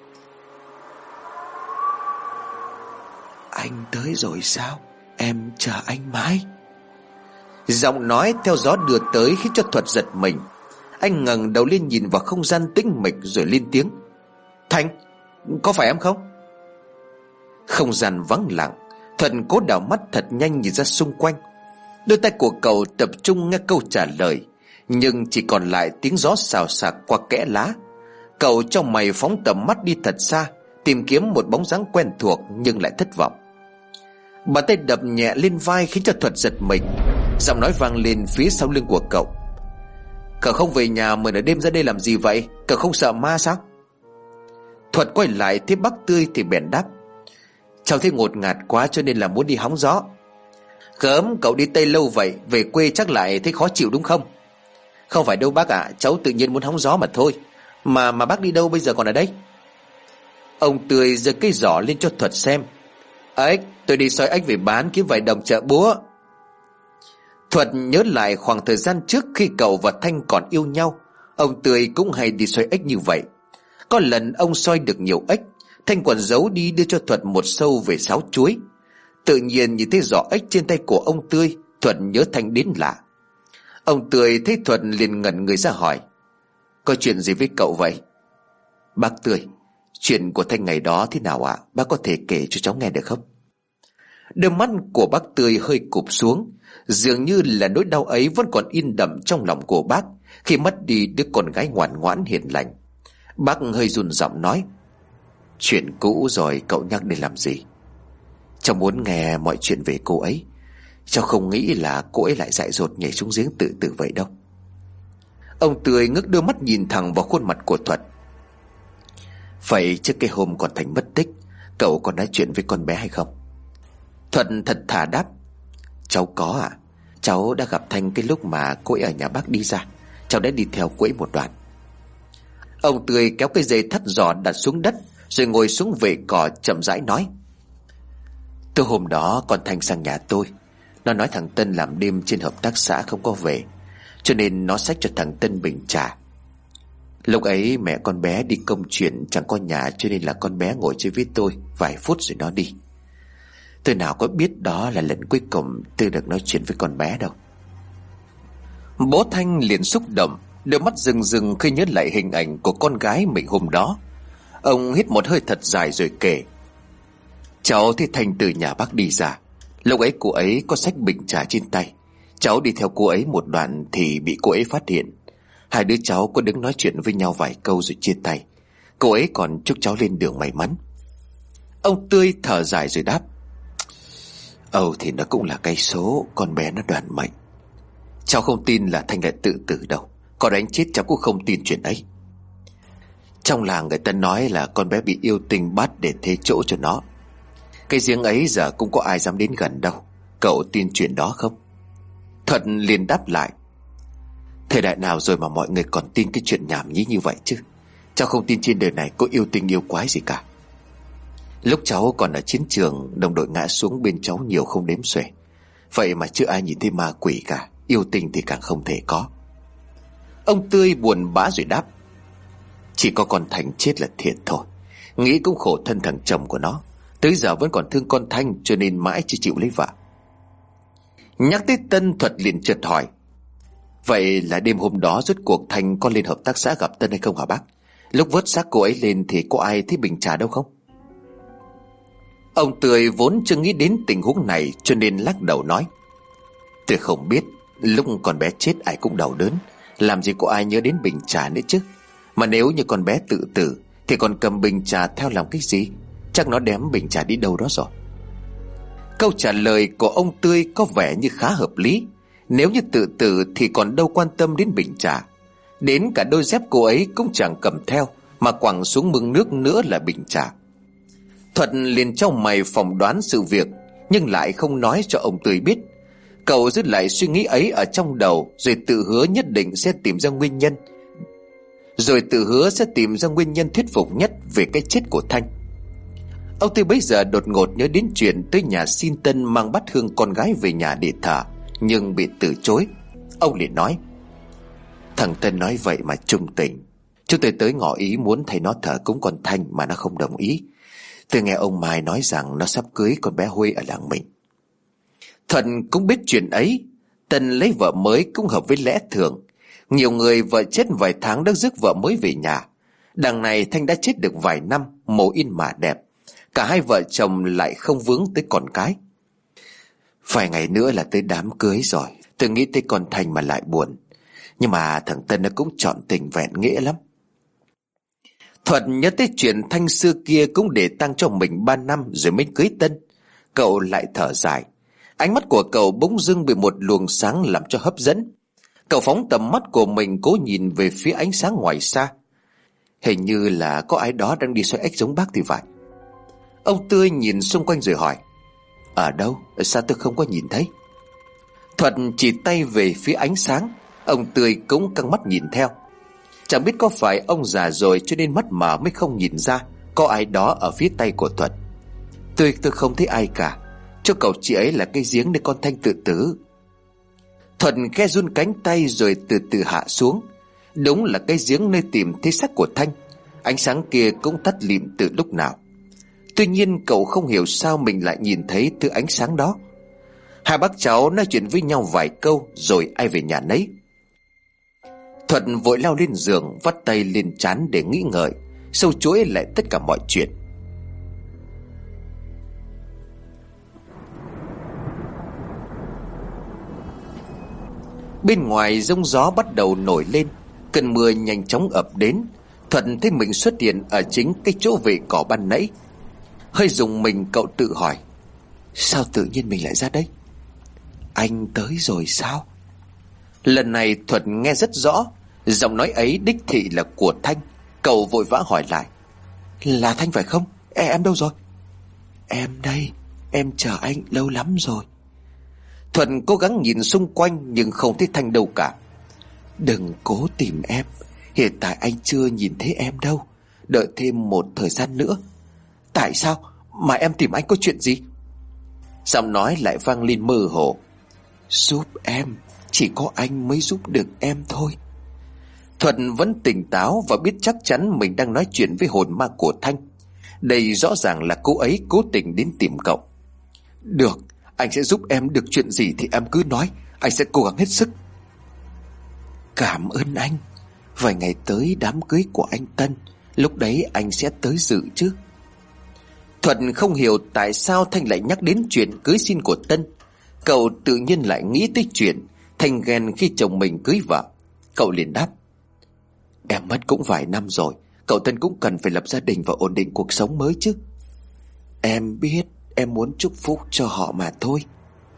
Anh tới rồi sao? Em chờ anh mãi. Giọng nói theo gió đưa tới khiến cho Thuật giật mình. Anh ngẩng đầu lên nhìn vào không gian tĩnh mịch rồi lên tiếng. Thanh, có phải em không? Không gian vắng lặng. Thuật cố đảo mắt thật nhanh nhìn ra xung quanh. Đôi tay của cậu tập trung nghe câu trả lời, nhưng chỉ còn lại tiếng gió xào xạc qua kẽ lá. Cậu trong mày phóng tầm mắt đi thật xa, tìm kiếm một bóng dáng quen thuộc nhưng lại thất vọng. Bàn tay đập nhẹ lên vai khiến cho Thuật giật mình. Giọng nói vang lên phía sau lưng của cậu. Cậu không về nhà mà nửa đêm ra đây làm gì vậy? Cậu không sợ ma sao? Thuật quay lại thấy bác Tươi thì bèn đáp. Cháu thấy ngột ngạt quá cho nên là muốn đi hóng gió. Gớm, cậu đi Tây lâu vậy, về quê chắc lại thấy khó chịu đúng không? Không phải đâu bác ạ, cháu tự nhiên muốn hóng gió mà thôi. Mà bác đi đâu bây giờ còn ở đây? Ông Tươi giơ cây giỏ lên cho Thuật xem. Ếch, tôi đi soi ếch về bán kiếm vài đồng chợ búa. Thuật nhớ lại khoảng thời gian trước khi cậu và Thanh còn yêu nhau, ông Tươi cũng hay đi soi ếch như vậy. Có lần ông soi được nhiều ếch, Thanh còn giấu đi đưa cho Thuật một sâu về 6 chuối. Tự nhiên nhìn thấy giỏ ếch trên tay của ông Tươi, Thuật nhớ Thanh đến lạ. Ông Tươi thấy Thuật liền ngẩn người ra hỏi. Có chuyện gì với cậu vậy? Bác Tươi, chuyện của Thanh ngày đó thế nào ạ? Bác có thể kể cho cháu nghe được không? Đôi mắt của bác Tươi hơi cụp xuống, dường như là nỗi đau ấy vẫn còn in đậm trong lòng của bác khi mất đi đứa con gái ngoan ngoãn hiền lành. Bác hơi run giọng nói. Chuyện cũ rồi cậu nhắc để làm gì? Cháu muốn nghe mọi chuyện về cô ấy. Cháu không nghĩ là cô ấy lại dại dột nhảy xuống giếng tự tử vậy đâu. Ông Tươi ngước đôi mắt nhìn thẳng vào khuôn mặt của Thuật. Vậy trước cái hôm còn Thành mất tích, cậu có nói chuyện với con bé hay không? Thuật thật thà đáp. Cháu có ạ. Cháu đã gặp Thanh cái lúc mà cô ấy ở nhà bác đi ra. Cháu đã đi theo cô ấy một đoạn. Ông Tươi kéo cái dây thắt giò đặt xuống đất, rồi ngồi xuống vệ cỏ chậm rãi nói. Từ hôm đó con Thanh sang nhà tôi. Nó nói thằng Tân làm đêm trên hợp tác xã không có về, cho nên nó xách cho thằng Tân bình trà. Lúc ấy mẹ con bé đi công chuyện chẳng có nhà, cho nên là con bé ngồi chơi với tôi vài phút rồi nó đi. Tôi nào có biết đó là lần cuối cùng tôi được nói chuyện với con bé đâu. Bố Thanh liền xúc động, đôi mắt rừng rừng khi nhớ lại hình ảnh của con gái mình hôm đó. Ông hít một hơi thật dài rồi kể. Cháu thấy Thanh từ nhà bác đi ra. Lúc ấy cô ấy có xách bình trà trên tay. Cháu đi theo cô ấy một đoạn thì bị cô ấy phát hiện. Hai đứa cháu có đứng nói chuyện với nhau vài câu rồi chia tay. Cô ấy còn chúc cháu lên đường may mắn. Ông Tươi thở dài rồi đáp. Thì nó cũng là cái số, con bé nó đoạt mệnh. Cháu không tin là Thanh lại tự tử đâu. Con đánh chết cháu cũng không tin chuyện ấy. Trong làng người ta nói là con bé bị yêu tinh bắt để thế chỗ cho nó. Cái giếng ấy giờ cũng có ai dám đến gần đâu. Cậu tin chuyện đó không? Thuật liền đáp lại: thời đại nào rồi mà mọi người còn tin cái chuyện nhảm nhí như vậy chứ. Cháu không tin trên đời này có yêu tinh yêu quái gì cả. Lúc cháu còn ở chiến trường, đồng đội ngã xuống bên cháu nhiều không đếm xuể. Vậy mà chưa ai nhìn thấy ma quỷ cả. Yêu tinh thì càng không thể có. Ông Tươi buồn bã rồi đáp: chỉ có con Thành chết là thiệt thôi. Nghĩ cũng khổ thân thằng chồng của nó, tới giờ vẫn còn thương con Thanh, cho nên mãi chưa chịu lấy vợ. Nhắc tới Tân, Thuật liền chợt hỏi: vậy là đêm hôm đó rốt cuộc Thanh có lên hợp tác xã gặp Tân hay không hả bác? Lúc vớt xác cô ấy lên thì có ai thấy bình trà đâu không? Ông Tươi vốn chưa nghĩ đến tình huống này, cho nên lắc đầu nói: tôi không biết. Lúc con bé chết ai cũng đau đớn, làm gì có ai nhớ đến bình trà nữa chứ. Mà nếu như con bé tự tử thì còn cầm bình trà theo làm cái gì? Chắc nó đem bình trà đi đâu đó rồi. Câu trả lời của ông Tươi có vẻ như khá hợp lý. Nếu như tự tử thì còn đâu quan tâm đến bình trà. Đến cả đôi dép cô ấy cũng chẳng cầm theo, mà quẳng xuống mương nước nữa là bình trà. Thuật liền chau mày phỏng đoán sự việc, nhưng lại không nói cho ông Tươi biết. Cậu giữ lại suy nghĩ ấy ở trong đầu, rồi tự hứa nhất định sẽ tìm ra nguyên nhân thuyết phục nhất về cái chết của Thanh. Ông Tươi bấy giờ đột ngột nhớ đến chuyện tới nhà xin Tân mang bát hương con gái về nhà để thờ, nhưng bị từ chối. Ông liền nói: thằng Tân nói vậy mà trung tình. Chúng tôi tới ngỏ ý muốn thầy nó thờ cúng con Thanh mà nó không đồng ý. Tôi nghe ông Mai nói rằng nó sắp cưới con bé Huê ở làng mình. Thuận cũng biết chuyện ấy. Tân lấy vợ mới cũng hợp với lẽ thường. Nhiều người vợ chết vài tháng đã rước vợ mới về nhà. Đằng này Thanh đã chết được vài năm, mồ yên mả đẹp. Cả hai vợ chồng lại không vướng tới con cái. Vài ngày nữa là tới đám cưới rồi. Tôi nghĩ tới con Thanh mà lại buồn. Nhưng mà thằng Tân nó cũng chọn tình vẹn nghĩa lắm. Thuận nhớ tới chuyện Thanh xưa kia cũng để tang cho mình 3 năm rồi mới cưới Tân. Cậu lại thở dài. Ánh mắt của cậu bỗng dưng bị một luồng sáng làm cho hấp dẫn. Cậu phóng tầm mắt của mình cố nhìn về phía ánh sáng ngoài xa. Hình như là có ai đó đang đi xoay ếch giống bác thì phải. Ông Tươi nhìn xung quanh rồi hỏi: ở đâu? Sao tôi không có nhìn thấy? Thuật chỉ tay về phía ánh sáng. Ông Tươi cũng căng mắt nhìn theo. Chẳng biết có phải ông già rồi cho nên mắt mở mới không nhìn ra có ai đó ở phía tay của Thuật. Tôi không thấy ai cả. Cho cậu chị ấy là cái giếng để con Thanh tự tử. Thuận khe run cánh tay rồi từ từ hạ xuống. Đúng là cái giếng nơi tìm thấy xác của Thanh. Ánh sáng kia cũng tắt lịm từ lúc nào. Tuy nhiên cậu không hiểu sao mình lại nhìn thấy thứ ánh sáng đó. Hai bác cháu nói chuyện với nhau vài câu rồi ai về nhà nấy. Thuận vội leo lên giường, vắt tay lên trán để nghĩ ngợi, sâu chuỗi lại tất cả mọi chuyện. Bên ngoài giông gió bắt đầu nổi lên. Cơn mưa nhanh chóng ập đến. Thuận thấy mình xuất hiện ở chính cái chỗ vệ cỏ ban nãy. Hơi rùng mình, cậu tự hỏi: sao tự nhiên mình lại ra đây? Anh tới rồi sao? Lần này Thuận nghe rất rõ. Giọng nói ấy đích thị là của Thanh. Cậu vội vã hỏi lại: là Thanh phải không? Em đâu rồi? Em đây, em chờ anh lâu lắm rồi. Thuận cố gắng nhìn xung quanh nhưng không thấy Thanh đâu cả. Đừng cố tìm em. Hiện tại anh chưa nhìn thấy em đâu. Đợi thêm một thời gian nữa. Tại sao mà em tìm anh, có chuyện gì? Giọng nói lại vang lên mơ hồ: giúp em, chỉ có anh mới giúp được em thôi. Thuận vẫn tỉnh táo và biết chắc chắn mình đang nói chuyện với hồn ma của Thanh. Đây rõ ràng là cô ấy cố tình đến tìm cậu. Được, anh sẽ giúp em, được chuyện gì thì em cứ nói, anh sẽ cố gắng hết sức. Cảm ơn anh. Vài ngày tới đám cưới của anh Tân, lúc đấy anh sẽ tới dự chứ? Thuận không hiểu tại sao Thanh lại nhắc đến chuyện cưới xin của Tân. Cậu tự nhiên lại nghĩ tới chuyện Thanh ghen khi chồng mình cưới vợ. Cậu liền đáp: em mất cũng vài năm rồi, cậu Tân cũng cần phải lập gia đình và ổn định cuộc sống mới chứ. Em biết, em muốn chúc phúc cho họ mà thôi.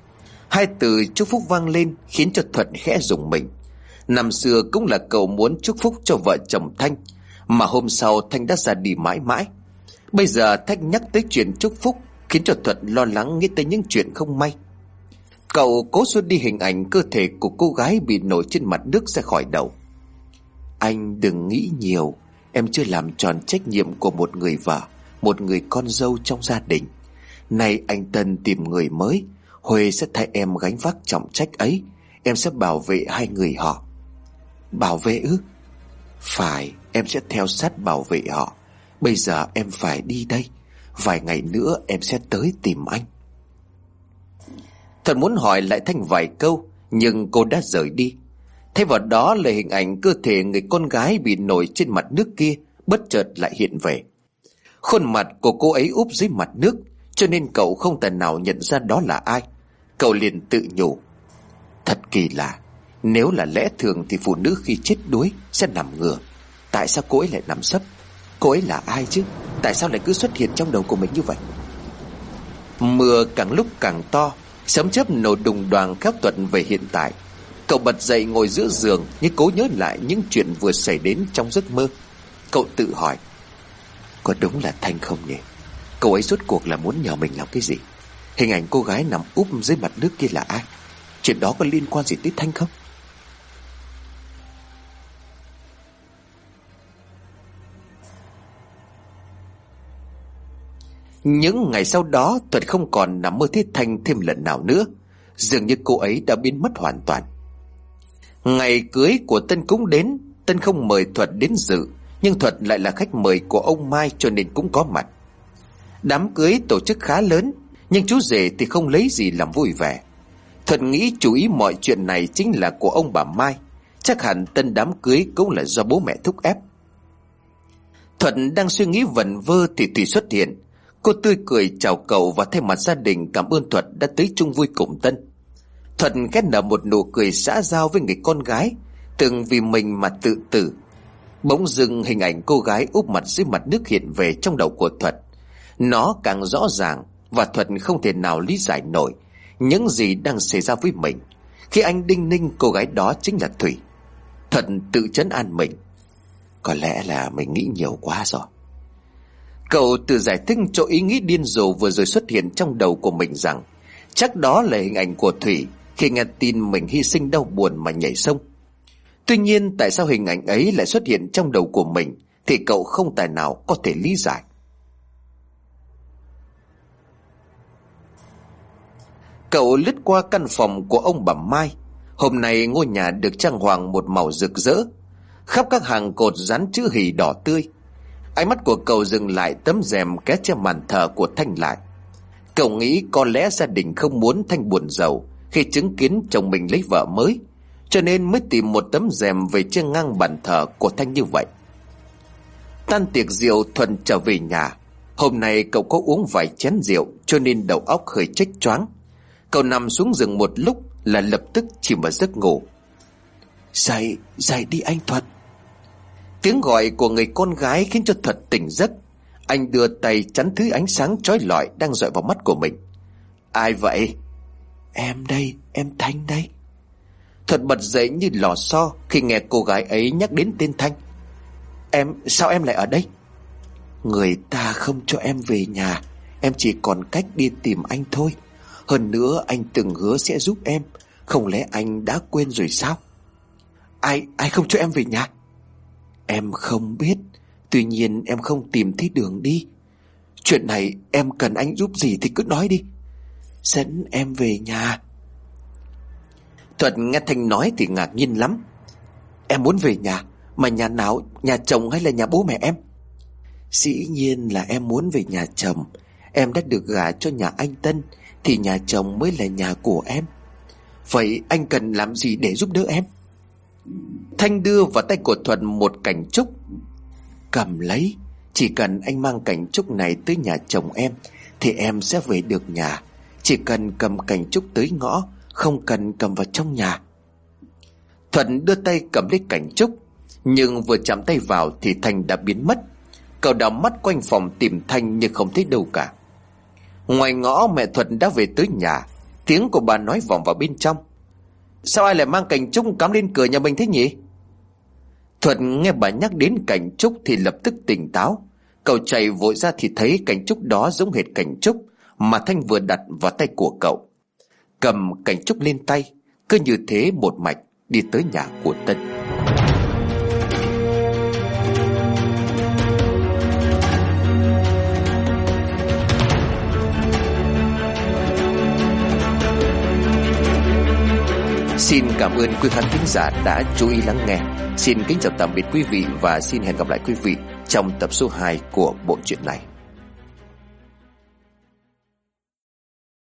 Hai từ chúc phúc vang lên khiến cho Thuận khẽ rùng mình. Năm xưa cũng là cậu muốn chúc phúc cho vợ chồng Thanh, mà hôm sau Thanh đã ra đi mãi mãi. Bây giờ Thanh nhắc tới chuyện chúc phúc khiến cho Thuận lo lắng nghĩ tới những chuyện không may. Cậu cố xua đi hình ảnh cơ thể của cô gái bị nổi trên mặt nước ra khỏi đầu. Anh đừng nghĩ nhiều, em chưa làm tròn trách nhiệm của một người vợ, một người con dâu trong gia đình. Nay anh Tân tìm người mới, Huê sẽ thay em gánh vác trọng trách ấy. Em sẽ bảo vệ hai người họ. Bảo vệ ư? Phải, em sẽ theo sát bảo vệ họ. Bây giờ em phải đi đây. Vài ngày nữa em sẽ tới tìm anh. Thuận muốn hỏi lại Thanh vài câu, nhưng cô đã rời đi. Thay vào đó là hình ảnh cơ thể người con gái bị nổi trên mặt nước kia bất chợt lại hiện về. Khuôn mặt của cô ấy úp dưới mặt nước, cho nên cậu không thể nào nhận ra đó là ai. Cậu liền tự nhủ, thật kỳ lạ, nếu là lẽ thường thì phụ nữ khi chết đuối sẽ nằm ngửa. Tại sao cô ấy lại nằm sấp? Cô ấy là ai chứ? Tại sao lại cứ xuất hiện trong đầu của mình như vậy? Mưa càng lúc càng to, sấm chớp nổ đùng đoàng kéo Thuận về hiện tại. Cậu bật dậy ngồi giữa giường như cố nhớ lại những chuyện vừa xảy đến trong giấc mơ. Cậu tự hỏi, có đúng là Thanh không nhỉ? Cậu ấy rốt cuộc là muốn nhờ mình làm cái gì? Hình ảnh cô gái nằm úp dưới mặt nước kia là ai? Chuyện đó có liên quan gì tới Thanh không? Những ngày sau đó, Thuận không còn nằm mơ thấy Thanh thêm lần nào nữa. Dường như cô ấy đã biến mất hoàn toàn. Ngày cưới của Tân cũng đến. Tân không mời Thuận đến dự, nhưng Thuận lại là khách mời của ông Mai, cho nên cũng có mặt. Đám cưới tổ chức khá lớn, nhưng chú rể thì không lấy gì làm vui vẻ. Thuận nghĩ chủ ý mọi chuyện này chính là của ông bà Mai. Chắc hẳn Tân đám cưới cũng là do bố mẹ thúc ép. Thuận đang suy nghĩ vẩn vơ thì Thủy xuất hiện. Cô tươi cười chào cậu và thay mặt gia đình cảm ơn Thuận đã tới chung vui cùng Tân. Thuận khẽ nở một nụ cười xã giao với người con gái từng vì mình mà tự tử. Bỗng dưng hình ảnh cô gái úp mặt dưới mặt nước hiện về trong đầu của Thuận. Nó càng rõ ràng và Thuận không thể nào lý giải nổi những gì đang xảy ra với mình khi anh đinh ninh cô gái đó chính là Thủy. Thuận tự trấn an mình, có lẽ là mình nghĩ nhiều quá rồi. Cậu tự giải thích cho ý nghĩ điên rồ vừa rồi xuất hiện trong đầu của mình rằng chắc đó là hình ảnh của Thủy khi nghe tin mình hy sinh đau buồn mà nhảy sông. Tuy nhiên tại sao hình ảnh ấy lại xuất hiện trong đầu của mình thì cậu không tài nào có thể lý giải. Cậu lướt qua căn phòng của ông bà Mai. Hôm nay ngôi nhà được trang hoàng một màu rực rỡ, khắp các hàng cột dán chữ hỷ đỏ tươi. Ánh mắt của cậu dừng lại tấm rèm ké che màn thờ của Thanh lại. Cậu nghĩ có lẽ gia đình không muốn Thanh buồn rầu khi chứng kiến chồng mình lấy vợ mới, cho nên mới tìm một tấm rèm về che ngang bàn thờ của Thanh như vậy. Tan tiệc rượu, Thuận trở về nhà. Hôm nay cậu có uống vài chén rượu cho nên đầu óc hơi chếch choáng. Cậu nằm xuống giường một lúc là lập tức chìm vào giấc ngủ. Dậy, dậy đi anh Thuận. Tiếng gọi của người con gái khiến cho Thuận tỉnh giấc. Anh đưa tay chắn thứ ánh sáng chói lọi đang dọi vào mắt của mình. Ai vậy? Em đây, em Thanh đây. Thuận bật dậy như lò xo khi nghe cô gái ấy nhắc đến tên Thanh. Sao em lại ở đây? Người ta không cho em về nhà, em chỉ còn cách đi tìm anh thôi. Hơn nữa anh từng hứa sẽ giúp em, không lẽ anh đã quên rồi sao? Ai không cho em về nhà? Em không biết, tuy nhiên em không tìm thấy đường đi. Chuyện này em cần anh giúp gì thì cứ nói đi, dẫn em về nhà. Thuận nghe Thanh nói thì ngạc nhiên lắm. Em muốn về nhà, mà nhà nào, nhà chồng hay là nhà bố mẹ em? Dĩ nhiên là em muốn về nhà chồng. Em đã được gả cho nhà anh Tân thì nhà chồng mới là nhà của em. Vậy anh cần làm gì để giúp đỡ em? Thanh đưa vào tay của Thuận một cành trúc. Cầm lấy, chỉ cần anh mang cành trúc này tới nhà chồng em thì em sẽ về được nhà. Chỉ cần cầm cành trúc tới ngõ, không cần cầm vào trong nhà. Thuận đưa tay cầm lấy cành trúc, nhưng vừa chạm tay vào thì Thanh đã biến mất. Cậu đảo mắt quanh phòng tìm Thanh nhưng không thấy đâu cả. Ngoài ngõ mẹ Thuận đã về tới nhà Tiếng của bà nói vọng vào bên trong: Sao ai lại mang cành trúc cắm lên cửa nhà mình thế nhỉ? Thuật nghe bà nhắc đến cành trúc thì lập tức tỉnh táo. Cậu chạy vội ra thì thấy cành trúc đó giống hệt cành trúc mà Thanh vừa đặt vào tay của cậu. Cầm cành trúc lên tay, cứ như thế một mạch đi tới nhà của Tân. Xin cảm ơn quý khán thính giả đã chú ý lắng nghe. Xin kính chào tạm biệt quý vị và xin hẹn gặp lại quý vị trong tập số 2 của bộ truyện này.